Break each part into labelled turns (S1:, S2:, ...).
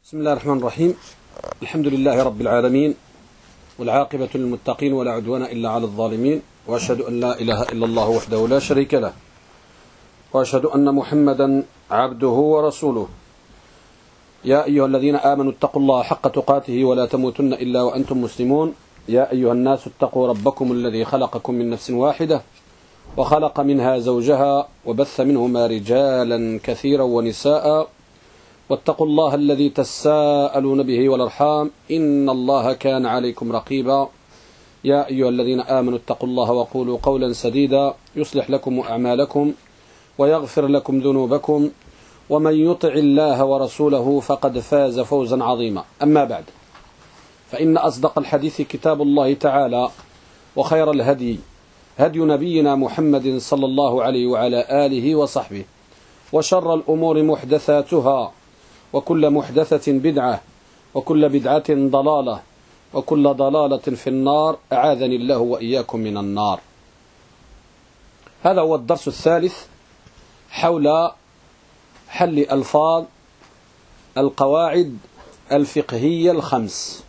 S1: بسم الله الرحمن الرحيم. الحمد لله رب العالمين، والعاقبة للمتقين ولا عدوان إلا على الظالمين، وأشهد أن لا إله إلا الله وحده لا شريك له، وأشهد أن محمدا عبده ورسوله. يا أيها الذين آمنوا اتقوا الله حق تقاته ولا تموتن إلا وأنتم مسلمون. يا أيها الناس اتقوا ربكم الذي خلقكم من نفس واحدة وخلق منها زوجها وبث منهما رجالا كثيرا ونساء، واتقوا الله الذي تساءلون به والأرحام إن الله كان عليكم رقيبا. يا أيها الذين آمنوا اتقوا الله وقولوا قولا سديدا يصلح لكم أعمالكم ويغفر لكم ذنوبكم، ومن يطع الله ورسوله فقد فاز فوزا عظيما. أما بعد، فإن أصدق الحديث كتاب الله تعالى، وخير الهدي هدي نبينا محمد صلى الله عليه وعلى آله وصحبه، وشر الأمور محدثاتها، وكل محدثة بدعة، وكل بدعة ضلالة، وكل ضلالة في النار، أعاذني الله وإياكم من النار. هذا هو الدرس الثالث حول حل ألفاظ القواعد الفقهية الخمس.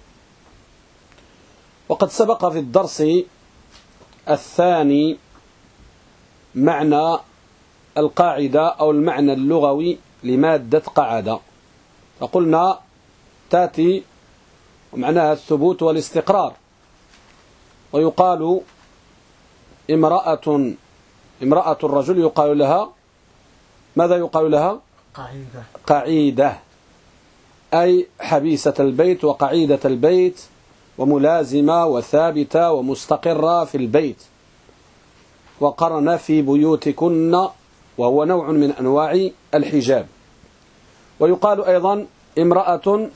S1: وقد سبق في الدرس الثاني معنى القاعدة أو المعنى اللغوي لمادة قعدة، فقلنا تأتي ومعناها الثبوت والاستقرار، ويقال امرأة الرجل يقال لها ماذا يقال لها؟ قعيدة، أي حبيسة البيت وقعيدة البيت، وملازمة وثابتة ومستقرة في البيت، وقرن في بيوتكن، وهو نوع من أنواع الحجاب. ويقال أيضا امرأة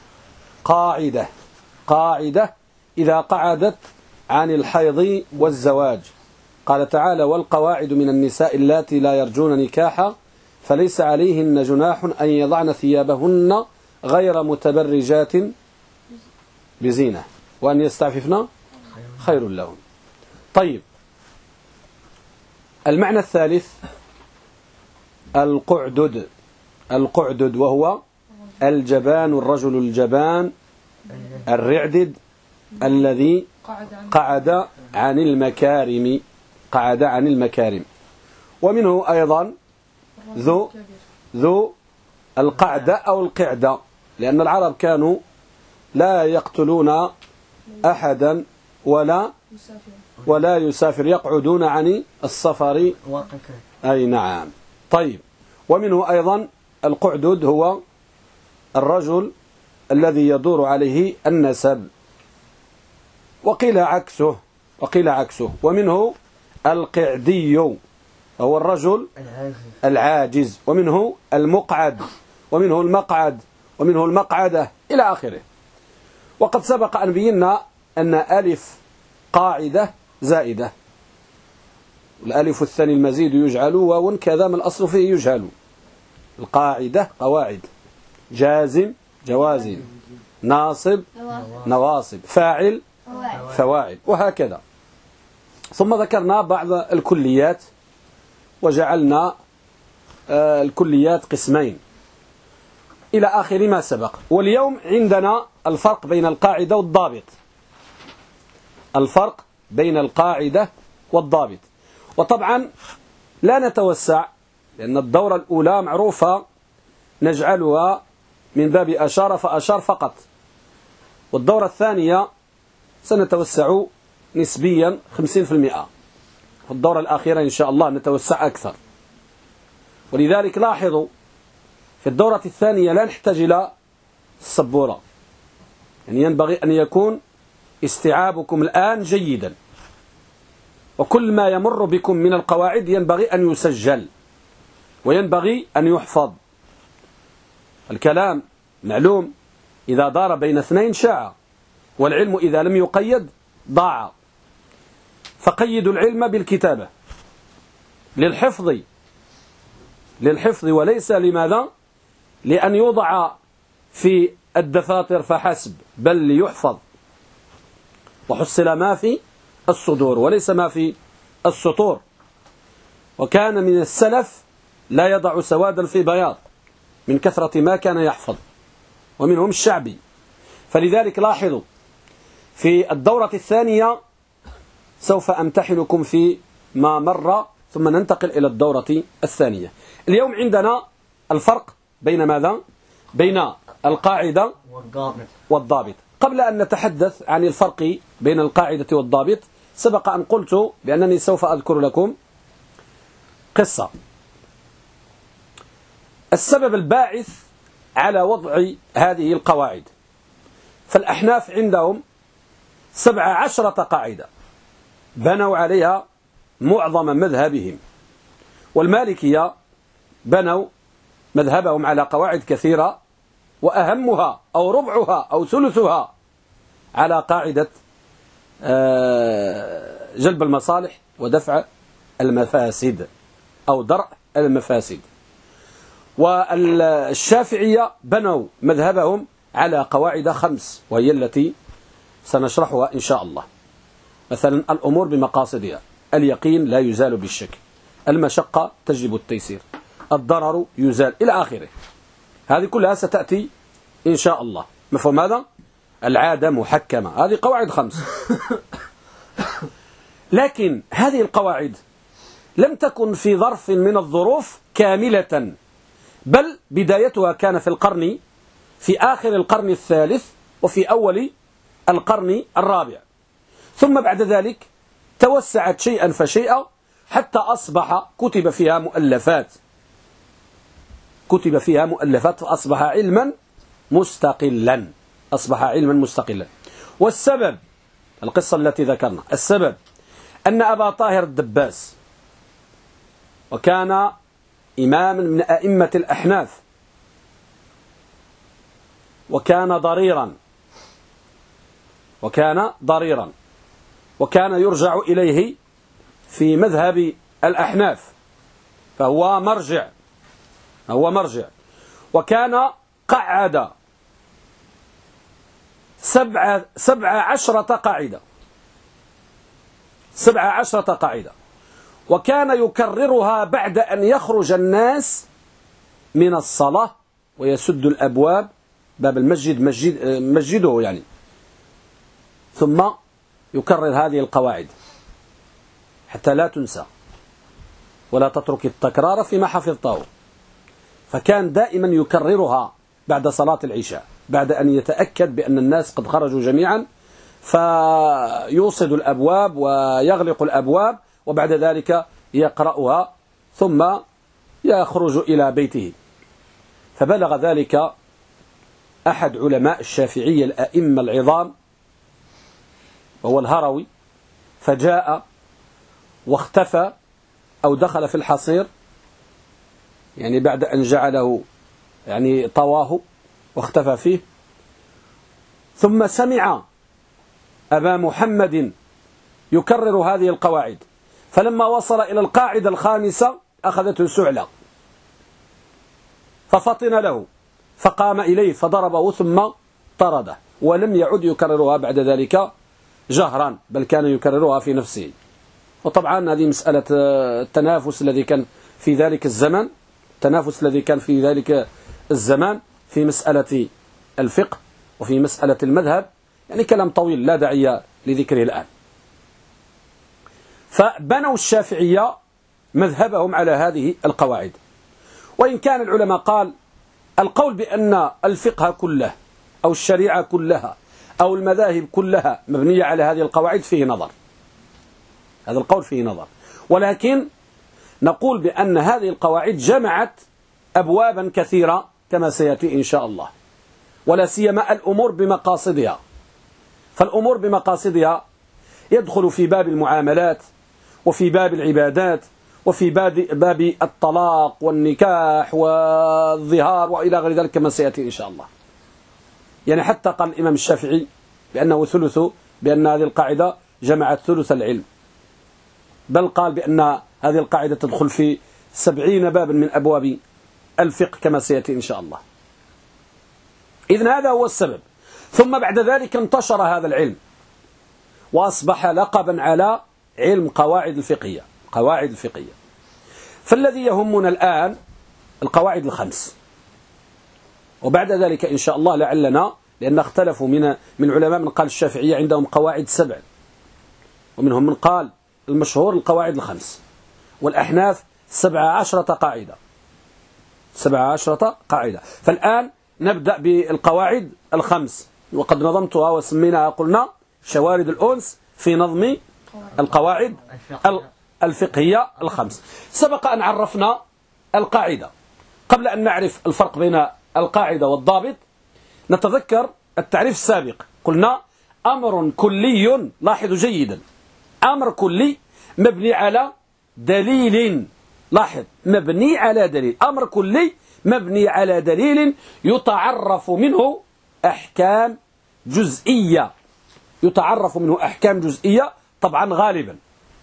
S1: قاعدة إذا قعدت عن الحيض والزواج. قال تعالى: والقواعد من النساء اللاتي لا يرجون نكاحا فليس عليهن جناح أن يضعن ثيابهن غير متبرجات بزينة وأن يستعففن خير لهن. طيب، المعنى الثالث القعدد، وهو الجبان، الرجل الجبان الرعدد الذي قعد عن المكارم. ومنه أيضا ذو القعدة أو القعدة، لأن العرب كانوا لا يقتلون أحدا ولا يسافر، يقعدون عن السفر. أي نعم. طيب، ومنه أيضا القعدد هو الرجل الذي يدور عليه النسب، وقيل عكسه. ومنه القعدي هو الرجل العاجز، ومنه المقعد، ومنه المقعد، ومنه المقعدة إلى آخره. وقد سبق أن بينا أن ألف قاعدة زائدة، الألف الثاني المزيد يجعل واو كذا، من الأصل فيه يجهل. القاعدة قواعد، جازم جوازم، ناصب نواصب، فاعل فواعل، وهكذا. ثم ذكرنا بعض الكليات، وجعلنا الكليات قسمين إلى آخر ما سبق. واليوم عندنا الفرق بين القاعدة والضابط. وطبعا لا نتوسع، لأن الدورة الأولى معروفة نجعلها من باب أشار فأشار فقط، والدورة الثانية سنتوسع نسبيا 50%، والدورة الأخيرة إن شاء الله نتوسع أكثر. ولذلك لاحظوا في الدورة الثانية لا نحتاج إلى السبورة، يعني ينبغي أن يكون استيعابكم الآن جيدا، وكل ما يمر بكم من القواعد ينبغي أن يسجل وينبغي أن يحفظ. الكلام معلوم، إذا دار بين اثنين شاع، والعلم إذا لم يقيد ضاع. فقيدوا العلم بالكتابة للحفظ وليس لماذا؟ لأن يوضع في الدفاتر فحسب، بل ليحفظ. وحصل ما في الصدور وليس ما في السطور. وكان من السلف لا يضع سوادا في بياض من كثرة ما كان يحفظ. ومنهم الشعبي. فلذلك لاحظوا في الدورة الثانية سوف أمتحنكم في ما مر ثم ننتقل إلى الدورة الثانية. اليوم عندنا الفرق بين ماذا؟ بين القاعدة والضابط. قبل أن نتحدث عن الفرق بين القاعدة والضابط سبق أن قلت بأنني سوف أذكر لكم قصة. السبب الباعث على وضع هذه القواعد، فالأحناف عندهم 17 قاعدة بنوا عليها معظم مذهبهم، والمالكية بنوا مذهبهم على قواعد كثيرة، وأهمها أو ربعها أو ثلثها على قاعدة جلب المصالح ودفع المفاسد أو درء المفاسد. والشافعية بنوا مذهبهم على قواعد 5 وهي التي سنشرحها إن شاء الله. مثلا الأمور بمقاصدها، اليقين لا يزال بالشك، المشقة تجلب التيسير، الضرر يزال إلى آخره. هذه كلها ستأتي إن شاء الله. مفهوم هذا؟ العادة محكمة، هذه قواعد 5. لكن هذه القواعد لم تكن في ظرف من الظروف كاملة، بل بدايتها كان في آخر القرن الثالث وفي أول القرن الرابع، ثم بعد ذلك توسعت شيئا فشيئا حتى أصبح كتب فيها مؤلفات فأصبح علما مستقلا. والسبب القصة التي ذكرنا، السبب أن أبا طاهر الدباس وكان إماما من أئمة الأحناف وكان ضريرا وكان يرجع إليه في مذهب الأحناف، فهو مرجع، وكان قعد 17 قاعدة، وكان يكررها بعد أن يخرج الناس من الصلاة ويسد الأبواب، باب المسجد مسجده يعني، ثم يكرر هذه القواعد حتى لا تنسى ولا تترك التكرار فيما حفظته. فكان دائما يكررها بعد صلاة العشاء، بعد أن يتأكد بأن الناس قد خرجوا جميعا، فيوصد الأبواب ويغلق الأبواب، وبعد ذلك يقرأها ثم يخرج إلى بيته. فبلغ ذلك أحد علماء الشافعية الأئمة العظام وهو الهروي، فجاء واختفى أو دخل في الحصير، يعني بعد أن جعله يعني طواه واختفى فيه، ثم سمع أبا محمد يكرر هذه القواعد، فلما وصل إلى القاعدة 5 أخذته سعلة ففطن له فقام إليه فضربه ثم طرده، ولم يعد يكررها بعد ذلك جهرا، بل كان يكررها في نفسه. وطبعا هذه مسألة التنافس الذي كان في ذلك الزمان في مسألة الفقه وفي مسألة المذهب، يعني كلام طويل لا داعي لذكره الآن. فبنوا الشافعية مذهبهم على هذه القواعد، وإن كان العلماء قال القول بأن الفقه كله أو الشريعة كلها أو المذاهب كلها مبنية على هذه القواعد فيه نظر، هذا القول فيه نظر، ولكن نقول بأن هذه القواعد جمعت أبوابا كثيرة كما سيأتي إن شاء الله، ولا سيما الأمور بمقاصدها. فالأمور بمقاصدها يدخل في باب المعاملات وفي باب العبادات وفي باب الطلاق والنكاح والظهار وإلى غير ذلك كما سيأتي إن شاء الله. يعني حتى قال الإمام الشافعي بأن هذه القاعدة جمعت ثلث العلم، بل قال بأن هذه القاعدة تدخل في 70 بابا من أبواب الفقه كما سيأتي إن شاء الله. إذن هذا هو السبب. ثم بعد ذلك انتشر هذا العلم وأصبح لقبا على علم قواعد الفقهية. فالذي يهمنا الآن القواعد 5. وبعد ذلك إن شاء الله لعلنا، لأن اختلفوا من العلماء من قال الشافعية عندهم قواعد 7، ومنهم من قال المشهور القواعد 5، والأحناف 17 قاعدة. 17 قاعدة. فالآن نبدأ بالقواعد 5، وقد نظمتها وسميناها قلنا شوارد الأنس في نظم القواعد الفقهية 5. سبق أن عرفنا القاعدة. قبل أن نعرف الفرق بين القاعدة والضابط نتذكر التعريف السابق. قلنا أمر كلي، لاحظوا جيدا، أمر كلي مبني على دليل. لاحظ، مبني على دليل. أمر كلي مبني على دليل يتعرف منه أحكام جزئية. يتعرف منه أحكام جزئية طبعا غالبا.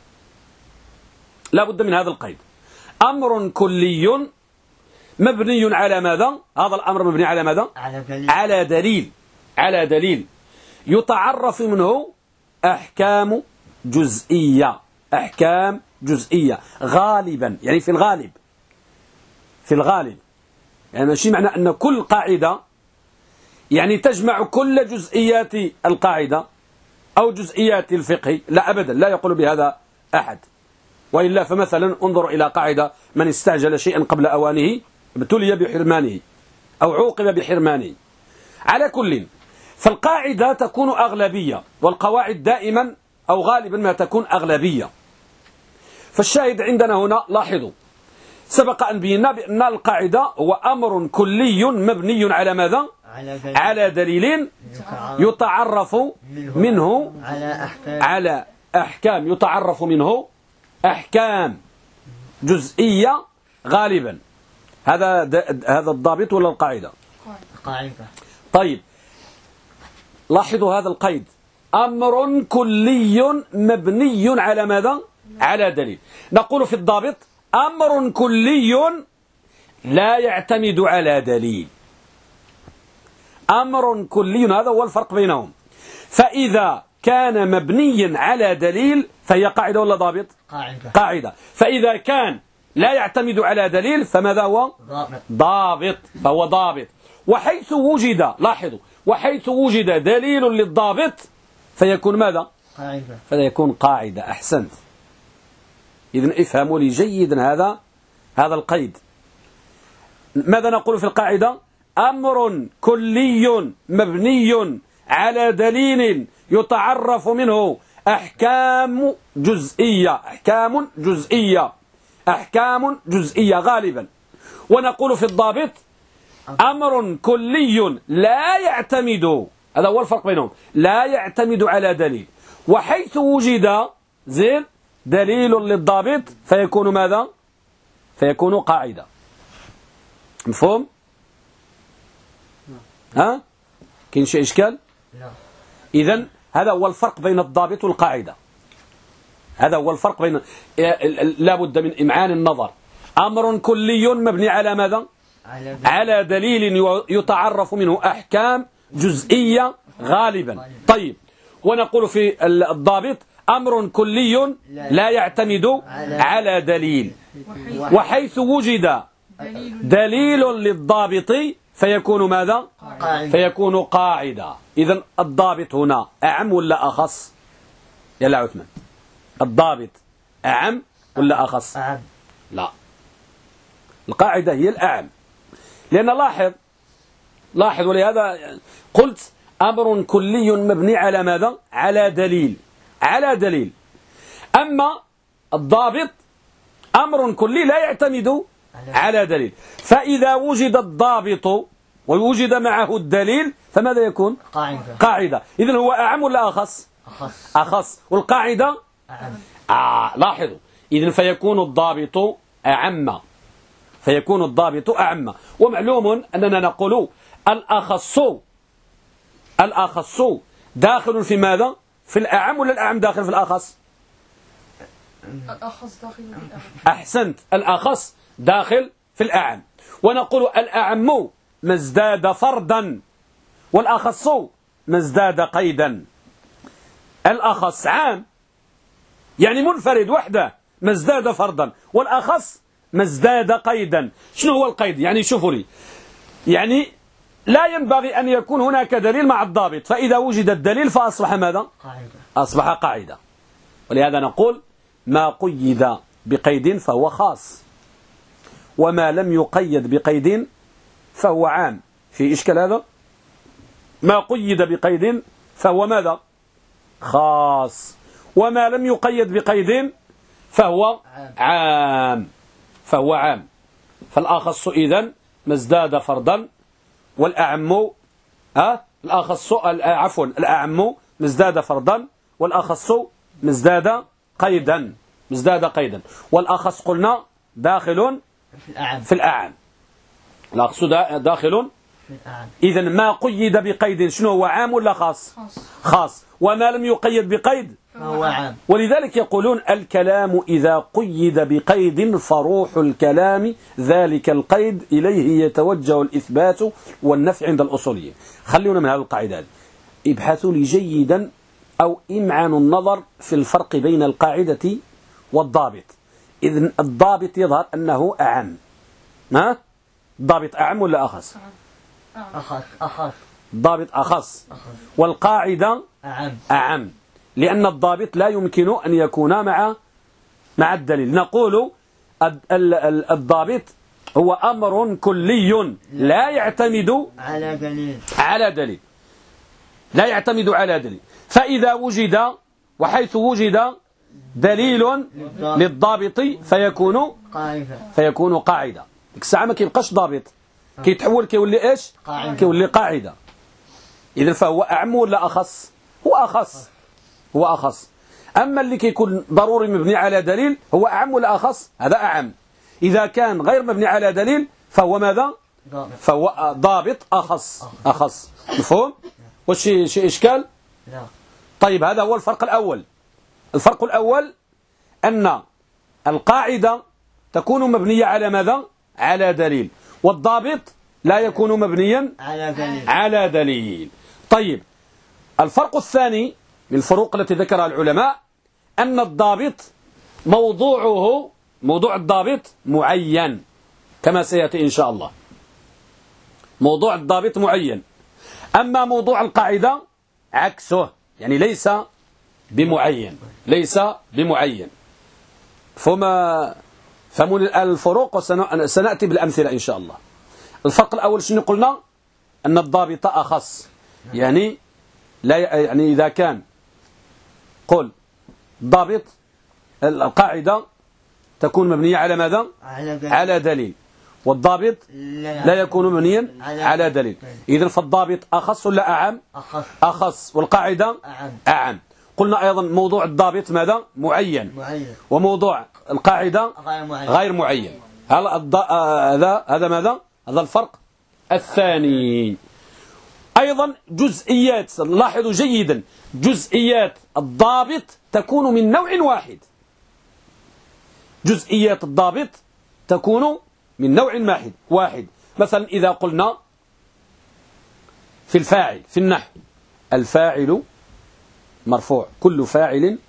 S1: لا بد من هذا القيد. أمر كلي مبني على ماذا؟ هذا الأمر مبني على ماذا؟ على دليل. على دليل يتعرف منه أحكام جزئية. أحكام جزئية غالبا، يعني في الغالب. في الغالب يعني ماشي معنى أن كل قاعدة يعني تجمع كل جزئيات القاعدة أو جزئيات الفقه، لا أبدا، لا يقول بهذا أحد. وإلا فمثلا انظر إلى قاعدة: من استعجل شيئا قبل أوانه ابتلي بحرمانه أو عوقب بحرمانه. على كل، فالقاعدة تكون أغلبية، والقواعد دائما أو غالبا ما تكون أغلبية. فالشاهد عندنا هنا لاحظوا، سبق أن بينا بأن القاعدة هو أمر كلي مبني على ماذا؟ على دليل يتعرف منه على أحكام، يتعرف منه أحكام جزئية غالبا. هذا الضابط ولا القاعدة؟
S2: قاعدة.
S1: طيب لاحظوا هذا القيد: أمر كلي مبني على ماذا؟ على دليل. نقول في الضابط: أمر كلي لا يعتمد على دليل. أمر كلي، هذا هو الفرق بينهم. فإذا كان مبنيا على دليل فهي قاعدة ولا ضابط؟ قاعدة. فإذا كان لا يعتمد على دليل فماذا هو؟ ضابط. فهو ضابط. وحيث وجد، لاحظوا، وحيث وجد دليل للضابط فيكون ماذا؟
S2: قاعدة.
S1: فيكون قاعدة. أحسنت. إذن افهموا لي جيدا هذا القيد. ماذا نقول في القاعدة؟ أمر كلي مبني على دليل يتعرف منه أحكام جزئية. أحكام جزئية. أحكام جزئية غالبا. ونقول في الضابط: أمر كلي لا يعتمد، هذا هو الفرق بينهم، لا يعتمد على دليل. وحيث وجد زين دليل للضابط فيكون ماذا؟ فيكون قاعدة. مفهوم؟ ها؟ كاين شي إشكال؟
S2: لا.
S1: إذن هذا هو الفرق بين الضابط والقاعدة. هذا هو الفرق بين، لا بد من إمعان النظر. أمر كلي مبني على ماذا؟ على دليل يتعرف منه أحكام جزئية غالبا. طيب، ونقول في الضابط: أمر كلي لا يعتمد على دليل. وحيث وجد دليل للضابط فيكون ماذا؟ فيكون قاعدة. إذن الضابط هنا أعم ولا أخص؟ يا عثمان، الضابط أعم ولا أخص؟
S2: أعم.
S1: لا، القاعدة هي الأعم. لأن لاحظ ولهذا قلت أمر كلي مبني على ماذا؟ على دليل. على دليل. أما الضابط أمر كلي لا يعتمد على دليل. فإذا وجد الضابط ووجد معه الدليل فماذا يكون؟ قاعدة. إذن هو أعم ولا أخص؟ أخص. والقاعدة أعم. لاحظوا، إذن فيكون الضابط أعم. فيكون الضابط أعم. ومعلوم أننا نقول الأخص داخل في ماذا؟ في الأعم ولا الأعم داخل في الأخص؟
S3: الأخص داخل في الأعم.
S1: أحسنت، الأخص داخل في الأعم. ونقول الأعم ما ازداد فردا والأخص ما ازداد قيدا. الأخص عام يعني منفرد وحده ما ازداد فردا، والأخص ما ازداد قيدا. شنو هو القيد؟ يعني شوفوا لي، يعني لا ينبغي أن يكون هناك دليل مع الضابط، فإذا وجد الدليل فأصبح ماذا؟
S2: قاعدة.
S1: أصبح قاعدة. ولهذا نقول ما قيد بقيد فهو خاص، وما لم يقيد بقيد فهو عام. في إشكال هذا؟ ما قيد بقيد فهو ماذا؟ خاص، وما لم يقيد بقيد فهو عام. فهو عام. فالأخص إذن ما ازداد فرضا، والأعم الأخص عفوا الأعم ما ازداد فرضا، والأخص ما ازداد قيدا. مزداد قيدا. والأخص قلنا داخل في الأعم. الأخص داخل في الأعم. إذن ما قيد بقيد شنو هو؟ عام ولا خاص؟ خاص. وما لم يقيد بقيد
S2: فهو عام.
S1: ولذلك يقولون الكلام إذا قيد بقيد فروح الكلام ذلك القيد إليه يتوجه الإثبات والنفع عند الأصوليين. خلونا من هذه القاعدة. ابحثوا لي جيدا أو امعنوا النظر في الفرق بين القاعدة والضابط. إذن الضابط يظهر أنه أعم. الضابط أعم ولا أخص؟
S2: أخص.
S1: الضابط أخص. والقاعدة أعم. لأن الضابط لا يمكن أن يكون مع الدليل. نقول الضابط هو أمر كلي لا يعتمد على دليل. لا يعتمد على دليل. فإذا وجد وحيث وجد دليل للضابط فيكون قاعدة. ديك الساعة ما كيبقاش ضابط، كيتحول كيولي إيش؟ كيولي قاعدة. إذن فهو أعم ولا أخص؟ هو أخص. أما اللي كيكون ضروري مبني على دليل هو أعم ولا أخص؟ هذا أعم. إذا كان غير مبني على دليل فهو ماذا؟ فهو ضابط أخص. مفهوم؟ وش شي إشكال؟ لا. طيب هذا هو الفرق الأول. الفرق الأول أن القاعدة تكون مبنية على ماذا؟ على دليل. والضابط لا يكون مبنيا على دليل. طيب الفرق الثاني من الفروق التي ذكرها العلماء أن الضابط موضوع الضابط معين كما سيأتي إن شاء الله. موضوع الضابط معين. أما موضوع القاعدة عكسه، يعني ليس بمعين. فمن الفروق وسنأتي بالأمثلة إن شاء الله. الفرق الأول شنو قلنا؟ أن الضابط أخص، يعني إذا كان قل ضابط القاعدة تكون مبنية على ماذا؟ على دليل. والضابط لا يكون مبنيا على دليل. إذن فالضابط أخص ولا أعم؟ أخص. والقاعدة أعم. قلنا أيضا موضوع الضابط ماذا؟ معين. وموضوع القاعدة غير معين. هذا ماذا؟ هذا الفرق الثاني. أيضا جزئيات، لاحظوا جيدا، جزئيات الضابط تكون من نوع واحد. جزئيات الضابط تكون من نوع واحد. مثلا إذا قلنا في الفاعل في النحو الفاعل مرفوع، كل فاعل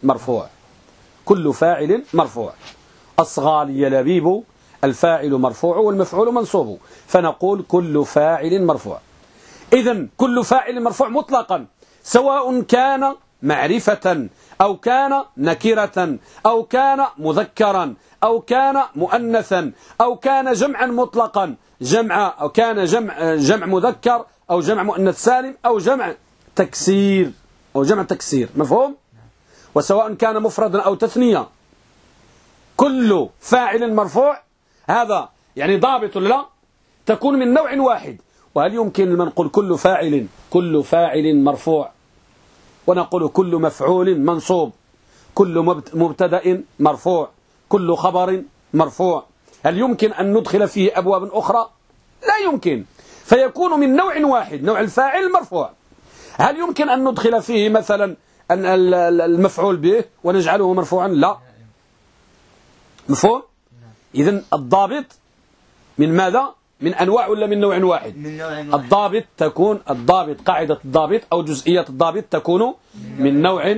S1: مرفوع. أصغى لي لبيب، الفاعل مرفوع والمفعول منصوب، فنقول كل فاعل مرفوع. إذن كل فاعل مرفوع مطلقا، سواء كان معرفة أو كان نكرة أو كان مذكرا أو كان مؤنثا أو كان جمعا مطلقا، أو كان جمع مذكر أو جمع مؤنث سالم أو جمع تكسير مفهوم؟ وسواء كان مفردا أو تثنية، كل فاعل مرفوع هذا يعني ضابط لا تكون من نوع واحد. وهل يمكن أن نقول كل فاعل مرفوع ونقول كل مفعول منصوب، كل مبتدأ مرفوع، كل خبر مرفوع؟ هل يمكن أن ندخل فيه أبواب أخرى؟ لا يمكن. فيكون من نوع واحد، نوع الفاعل مرفوع. هل يمكن أن ندخل فيه مثلا المفعول به ونجعله مرفوعا؟ لا. مفهوم؟ إذن الضابط من ماذا؟ من أنواع ولا من نوع واحد؟ الضابط تكون قاعدة الضابط أو جزئية الضابط تكون من نوع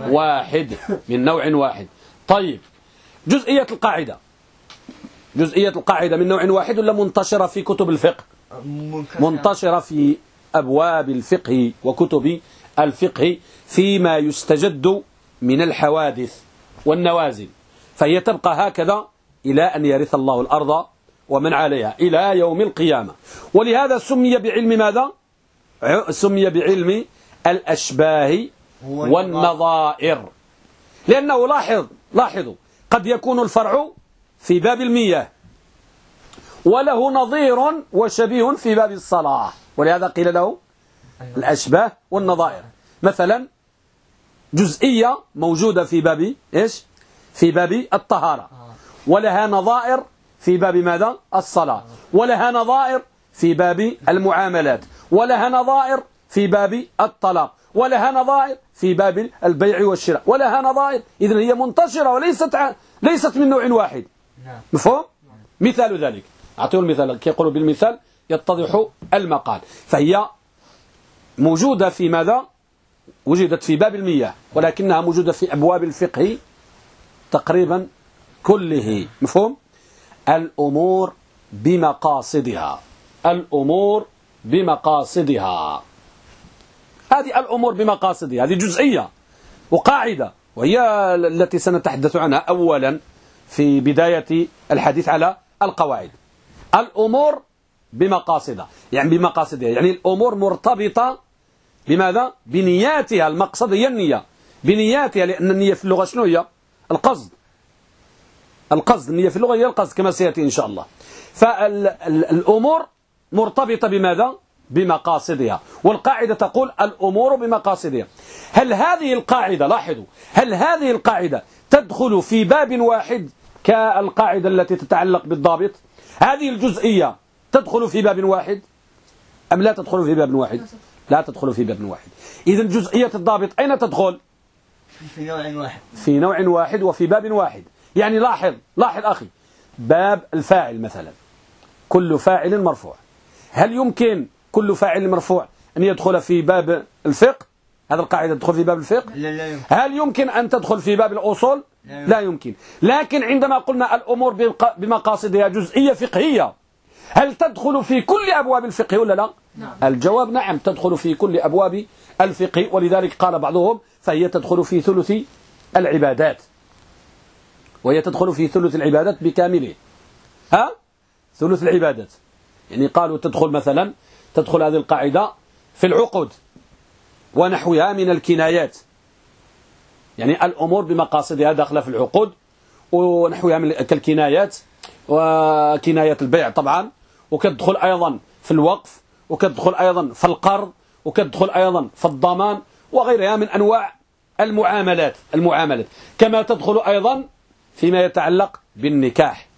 S1: واحد. طيب جزئية القاعدة من نوع واحد ولا منتشرة في كتب الفقه؟ منتشرة في أبواب الفقه وكتب الفقه فيما يستجد من الحوادث والنوازل، فهي تبقى هكذا إلى أن يرث الله الأرض ومن عليها إلى يوم القيامة. ولهذا سمي بعلم ماذا؟ سمي بعلم الأشباه والنظائر، لأنه لاحظوا قد يكون الفرع في باب المياه وله نظير وشبيه في باب الصلاة، ولهذا قيل له الأشباه والنظائر. مثلا جزئية موجودة في باب إيش؟ في باب الطهارة، ولها نظائر في باب ماذا؟ الصلاة، ولها نظائر في باب المعاملات، ولها نظائر في باب الطلاق، ولها نظائر في باب البيع والشراء، ولها نظائر. إذن هي منتشرة ليست من نوع واحد. مفهوم؟ مثال ذلك، أعطيه المثال كي يقولوا بالمثال يتضح المقال. فهي موجودة في ماذا؟ وجدت في باب المياه، ولكنها موجودة في أبواب الفقه تقريبا كله. مفهوم؟ الأمور بمقاصدها، الأمور بمقاصدها، هذه الأمور بمقاصدها هذه جزئية وقاعدة، وهي التي سنتحدث عنها أولا في بداية الحديث على القواعد. الأمور بمقاصدها، يعني بمقاصدها يعني الأمور مرتبطة بماذا؟ بنياتها. المقصد هي النية، بنياتها، لأن النية في اللغة شنو هي؟ القصد. النية في اللغة هي القصد كما سيأتي إن شاء الله. فالأمور مرتبطة بماذا؟ بمقاصدها. والقاعدة تقول الأمور بمقاصدها. هل هذه القاعدة، لاحظوا، هل هذه القاعدة تدخل في باب واحد كالقاعدة التي تتعلق بالضابط؟ هذه الجزئية تدخل في باب واحد أم لا تدخل في باب واحد؟ لا تدخل في باب واحد. إذن جزئية الضابط أين تدخل؟
S2: في نوع واحد،
S1: في نوع واحد وفي باب واحد. يعني لاحظ أخي، باب الفاعل مثلا كل فاعل مرفوع، هل يمكن كل فاعل مرفوع أن يدخل في باب الفقه؟ هذا القاعدة تدخل في باب الفقه؟
S2: لا يمكن.
S1: هل يمكن أن تدخل في باب الأصول؟ لا يمكن. لكن عندما قلنا الأمور بمقاصدها جزئية فقهية، هل تدخل في كل أبواب الفقه ولا لا؟
S3: نعم.
S1: الجواب نعم، تدخل في كل أبواب الفقه. ولذلك قال بعضهم فهي تدخل في ثلث العبادات، وهي تدخل في ثلث العبادات بكامله. ثلث العبادات، يعني قالوا تدخل هذه القاعدة في العقود ونحوها من الكنايات، يعني الأمور بمقاصدها داخلة في العقود ونحوها من كالكنايات وكناية البيع طبعا، وكتدخل أيضا في الوقف، وكتدخل أيضا في القرض، وكتدخل أيضا في الضمان وغيرها من أنواع المعاملات كما تدخل أيضا فيما يتعلق بالنكاح،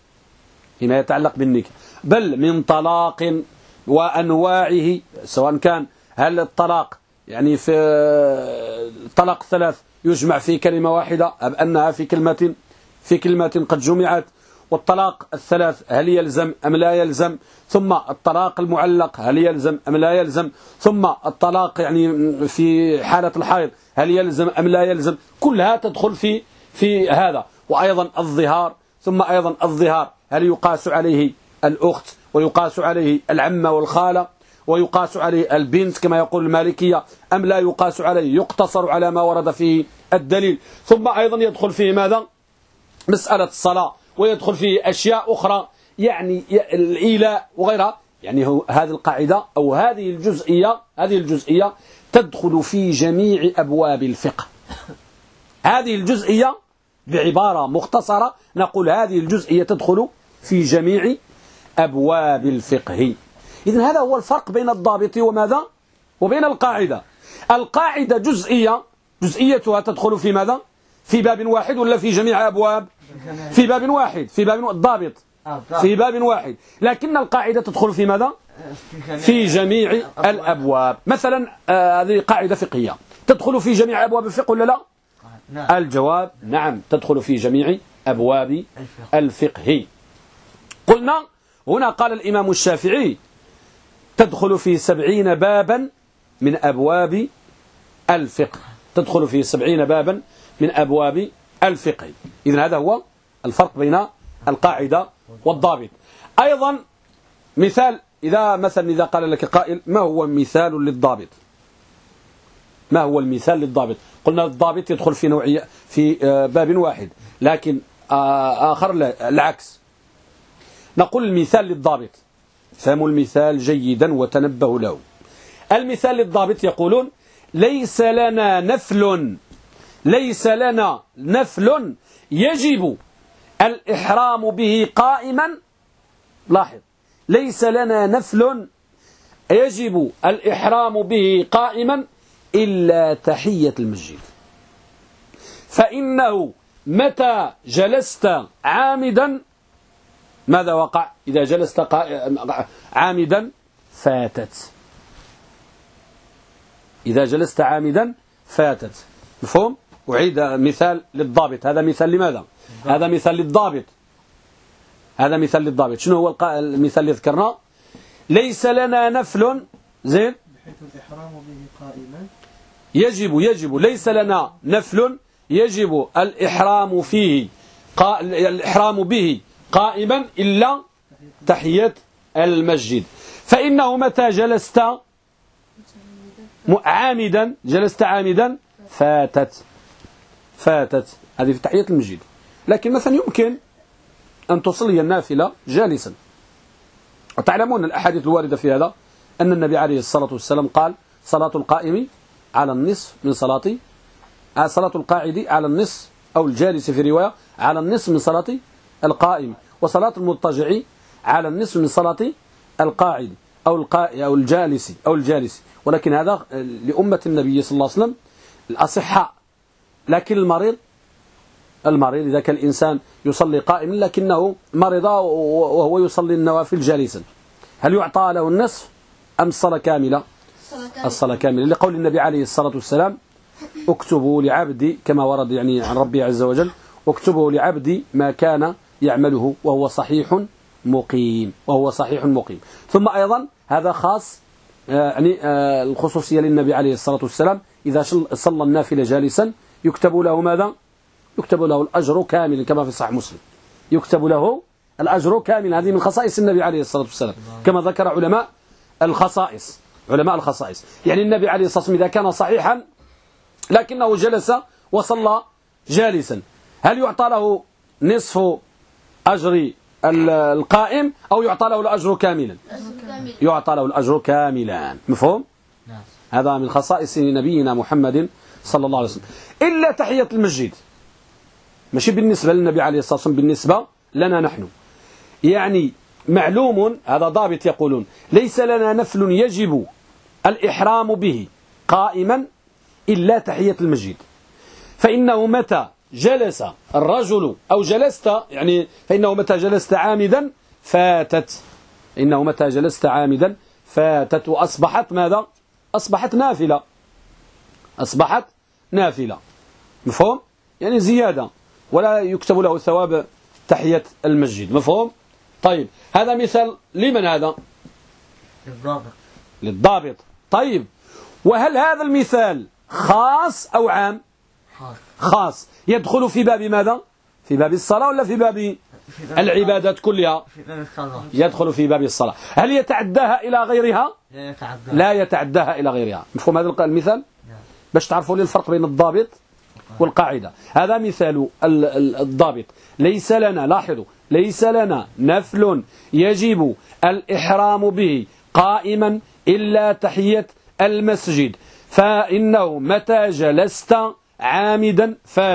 S1: بل من طلاق وأنواعه، سواء كان هل الطلاق يعني في الطلاق الثلاث يجمع في كلمة واحدة أم أنها في كلمة قد جمعت، والطلاق الثلاث هل يلزم أم لا يلزم، ثم الطلاق المعلق هل يلزم أم لا يلزم، ثم الطلاق يعني في حالة الحيض هل يلزم أم لا يلزم، كلها تدخل في هذا. وأيضا الظهار، ثم أيضا الظهار هل يقاس عليه الأخت ويقاس عليه العمة والخالة ويقاس عليه البنت كما يقول المالكية أم لا يقاس عليه، يقتصر على ما ورد فيه الدليل. ثم أيضا يدخل فيه ماذا؟ مسألة الصلاة، ويدخل فيه أشياء أخرى يعني الإيلاء وغيرها. يعني هذه القاعدة أو هذه الجزئية تدخل في جميع أبواب الفقه. هذه الجزئية بعبارة مختصرة نقول هذه الجزئية تدخل في جميع أبواب الفقه. إذن هذا هو الفرق بين الضابط وماذا؟ وبين القاعدة. القاعدة جزئيتها تدخل في ماذا؟ في باب واحد ولا في جميع أبواب؟ في باب واحد، الضابط في باب واحد، لكن القاعدة تدخل في ماذا؟ في جميع الأبواب. مثلا هذه قاعدة فقهية تدخل في جميع أبواب الفقه ولا لا؟ الجواب نعم، تدخل في جميع أبواب الفقه. قلنا هنا قال الإمام الشافعي تدخل في 70 بابا من أبواب الفقه، تدخل في 70 بابا من أبواب الفقه. إذن هذا هو الفرق بين القاعدة والضابط. أيضا مثال إذا مثلا إذا قال لك قائل ما هو مثال للضابط؟ ما هو المثال للضابط؟ قلنا الضابط يدخل في نوعية في باب واحد، لكن آخر العكس. نقول المثال للضابط، فهموا المثال جيدا وتنبهوا له. المثال للضابط يقولون ليس لنا نفل يجب الإحرام به قائما. لاحظ، ليس لنا نفل يجب الإحرام به قائما إلا تحية المسجد، فإنه متى جلست عامدا ماذا وقع؟ إذا جلست عامدا فاتت. إذا جلست عامدا فاتت. مفهوم؟ أعيد مثال للضابط. هذا مثال لماذا؟ هذا مثال للضابط. هذا مثال للضابط. شنو هو المثال اللي ذكرناه؟ ليس لنا نفل زين
S3: بحيث الإحرام به قائما
S1: يجب ليس لنا نفل يجب الإحرام به قائما إلا تحية المسجد، فإنه متى جلست عامدا فاتت. هذه في تحية المسجد. لكن مثلا يمكن أن تصلي النافلة جالسا، وتعلمون الأحاديث الواردة في هذا أن النبي عليه الصلاة والسلام قال صلاة القائم على النصف من صلاة القاعد على النصف، أو الجالس في رواية على النصف من صلاة القائم، وصلاة المضطجع على النصف من صلاة القاعد أو الجالس. ولكن هذا لأمة النبي صلى الله عليه وسلم الأصحاء. لكن المريض إذا كان الإنسان يصلي قائما لكنه مرض وهو يصلي النوافل جالسا، هل يعطى له النصف أم الصلاة كاملة؟ الصلاة كاملة، لقول النبي عليه الصلاة والسلام اكتبوا لعبدي كما ورد يعني عن ربي عز وجل، اكتبوا لعبدي ما كان يعمله وهو صحيح مقيم. ثم أيضا هذا خاص يعني الخصوصية للنبي عليه الصلاة والسلام، إذا صلى النافلة جالسا يكتب له ماذا؟ يكتب له الأجر كامل كما في صحيح مسلم، يكتب له الأجر كامل. هذه من خصائص النبي عليه الصلاة والسلام كما ذكر علماء الخصائص. يعني النبي عليه الصلاة والسلام إذا كان صحيحا لكنه جلس وصلى جالسا، هل يعطى له نصف أجر القائم أو يعطى له الأجر كاملا؟ يعطى له الأجر كاملا. مفهوم؟ هذا من خصائص نبينا محمد صلى الله عليه وسلم. إلا تحية المسجد، ماشي بالنسبة للنبي عليه الصلاة والسلام، بالنسبة لنا نحن. يعني معلوم، هذا ضابط، يقولون ليس لنا نفل يجب الإحرام به قائما إلا تحية المسجد، فإنه متى جلس الرجل أو جلست، يعني فإنه متى جلست عامدا فاتت. وأصبحت ماذا؟ أصبحت نافلة. مفهوم؟ يعني زيادة، ولا يكتب له ثواب تحية المسجد. مفهوم؟ طيب، هذا مثال لمن هذا؟ للضابط. طيب، وهل هذا المثال خاص أو عام؟ خاص. يدخل في باب ماذا؟ في باب الصلاة ولا في باب العبادات كلها؟ يدخل في باب الصلاة. هل يتعداها إلى غيرها؟ لا يتعداها إلى غيرها. مفهوم هذا المثال؟ باش تعرفوا لي الفرق بين الضابط والقاعدة. هذا مثال الضابط. ليس لنا، لاحظوا، ليس لنا نفل يجب الإحرام به قائما إلا تحية المسجد، فإنه متى جلست عامدا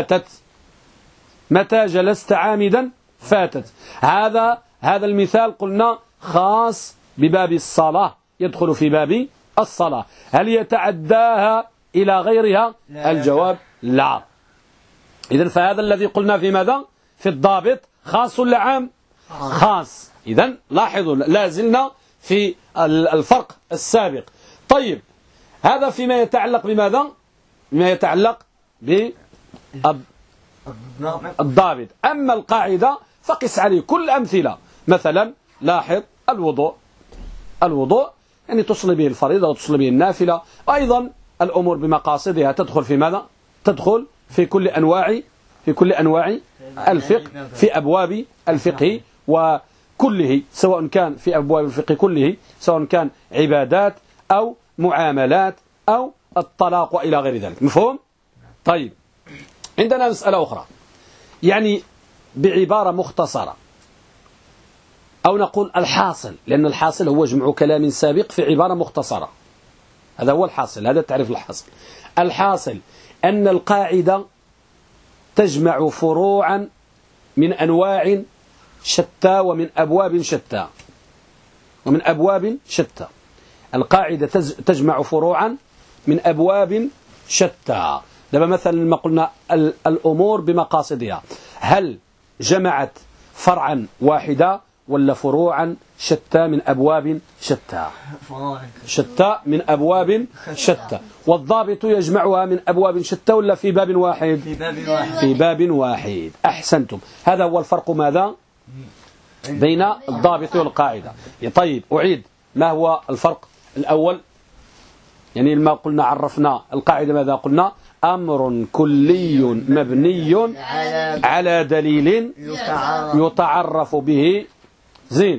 S1: فاتت. هذا المثال قلنا خاص بباب الصلاة، يدخل في باب الصلاة. هل يتعداها إلى غيرها؟ الجواب لا. إذن فهذا الذي قلنا في ماذا؟ في الضابط خاص ولا عام؟ خاص. إذن لاحظوا، لا زلنا في الفرق السابق. طيب، هذا فيما يتعلق بماذا؟ فيما يتعلق بالضابط. أما القاعدة فقس عليه كل أمثلة. مثلا لاحظ الوضوء يعني تصلي به الفريضة وتصلي به النافلة، وأيضا الأمور بمقاصدها تدخل في ماذا؟ تدخل في كل أنواع الفقه، في أبواب الفقه كله، سواء كان في أبواب الفقه كله، سواء كان عبادات أو معاملات أو الطلاق وإلى غير ذلك. مفهوم؟ طيب، عندنا مسألة أخرى، يعني بعبارة مختصرة، أو نقول الحاصل، لأن الحاصل هو جمع كلام سابق في عبارة مختصرة. هذا هو الحاصل، هذا تعريف الحاصل. الحاصل أن القاعدة تجمع فروعا من أنواع شتى ومن أبواب شتى، ومن أبواب شتى. القاعدة تجمع فروعا من أبواب شتى. دابا مثلا لما قلنا الأمور بمقاصدها، هل جمعت فرعا واحدا ولا فروعا شتى من أبواب شتى؟ شتى من أبواب شتى. والضابط يجمعها من أبواب شتى ولا في باب واحد؟ في باب واحد. أحسنتم. هذا هو الفرق ماذا بين الضابط والقاعدة. طيب، أعيد، ما هو الفرق الأول؟ يعني لما قلنا عرفنا القاعدة ماذا قلنا؟ أمر كلي مبني على دليل يتعرف به زين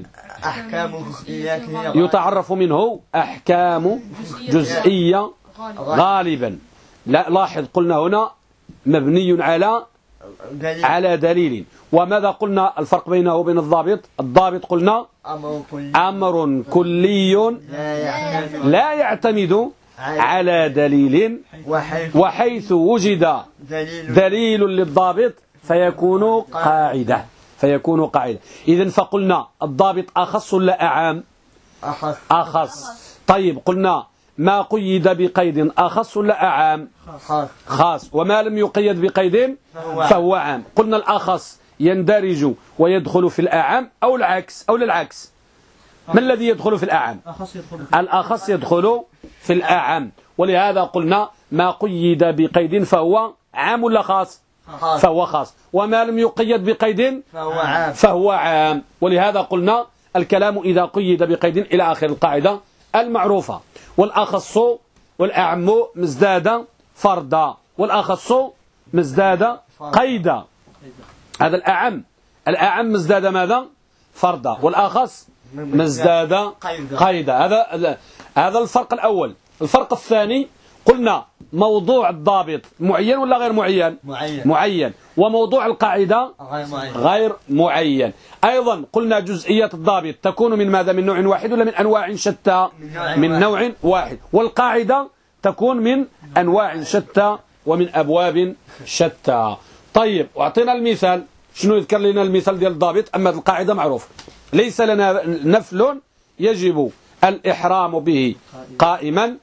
S1: يتعرف منه أحكام جزئية غالبا. لا، لاحظ، قلنا هنا مبني على دليل. وماذا قلنا الفرق بينه وبين الضابط؟ الضابط قلنا أمر كلي لا يعتمد على دليل، وحيث وجد دليل للضابط فيكون قاعدة. إذن فقلنا الضابط أخص ولا أعام؟ أخص. طيب، قلنا ما قيد بقيد أخص ولا أعام؟ خاص. وما لم يقيد بقيد فهو عام. قلنا الأخص يندرج ويدخل في الأعام أو العكس أو للعكس. ما الذي يدخل في الأعام؟ الأخص يدخل في الأعام. ولهذا قلنا ما قيد بقيد فهو عام ولا خاص؟ فهو خاص. وما لم يقيد بقيد فهو عام. ولهذا قلنا الكلام إذا قيد بقيد إلى آخر القاعدة المعروفة. والأخص والأعم مزداد فردا، والأخص مزداد قيدا. هذا الأعم مزداد ماذا؟ فردا، والأخص مزداد قيدا. هذا الفرق الأول. الفرق الثاني، قلنا موضوع الضابط معين ولا غير معين؟ معين. وموضوع القاعدة غير معين. أيضا قلنا جزئية الضابط تكون من ماذا؟ من نوع واحد ولا من أنواع شتى؟ من نوع واحد. والقاعدة تكون من أنواع شتى ومن أبواب شتى. طيب، واعطينا المثال. شنو يذكر لنا المثال ديال الضابط؟ أما القاعدة معروف، ليس لنا نفل يجب الإحرام به قائما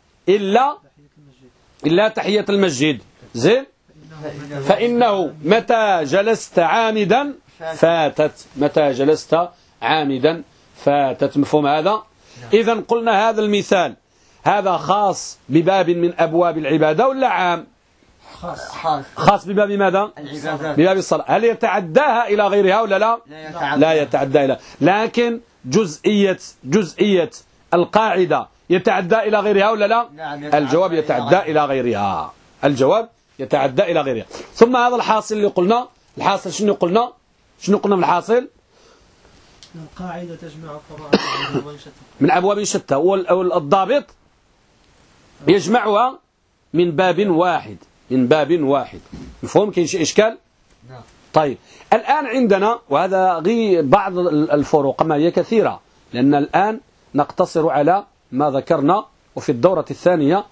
S1: إلا تحية المسجد. زين؟ فإنه متى جلست عامدا فاتت. متى جلست عامدا فاتت. مفهوم هذا؟ إذن قلنا هذا المثال هذا خاص بباب من أبواب العبادة ولا عام؟ خاص بباب ماذا؟ بباب الصلاة. هل يتعداها إلى غيرها ولا لا؟ لا يتعدى إلى. لكن جزئية القاعدة يتعدى إلى غيرها ولا لا؟ الجواب يتعدى إلى غيرها. الجواب يتعدى إلى غيرها. ثم هذا الحاصل اللي قلنا، الحاصل شنو قلنا بالحاصل؟
S3: القاعدة تجمع فروع
S1: من أبواب شتى، والضابط يجمعها من باب واحد. مفهوم؟ كاين شي إشكال؟ طيب، الآن عندنا، وهذا غير بعض الفروق ما هي كثيرة، لأن الآن نقتصر على ما ذكرنا، وفي الدورة الثانية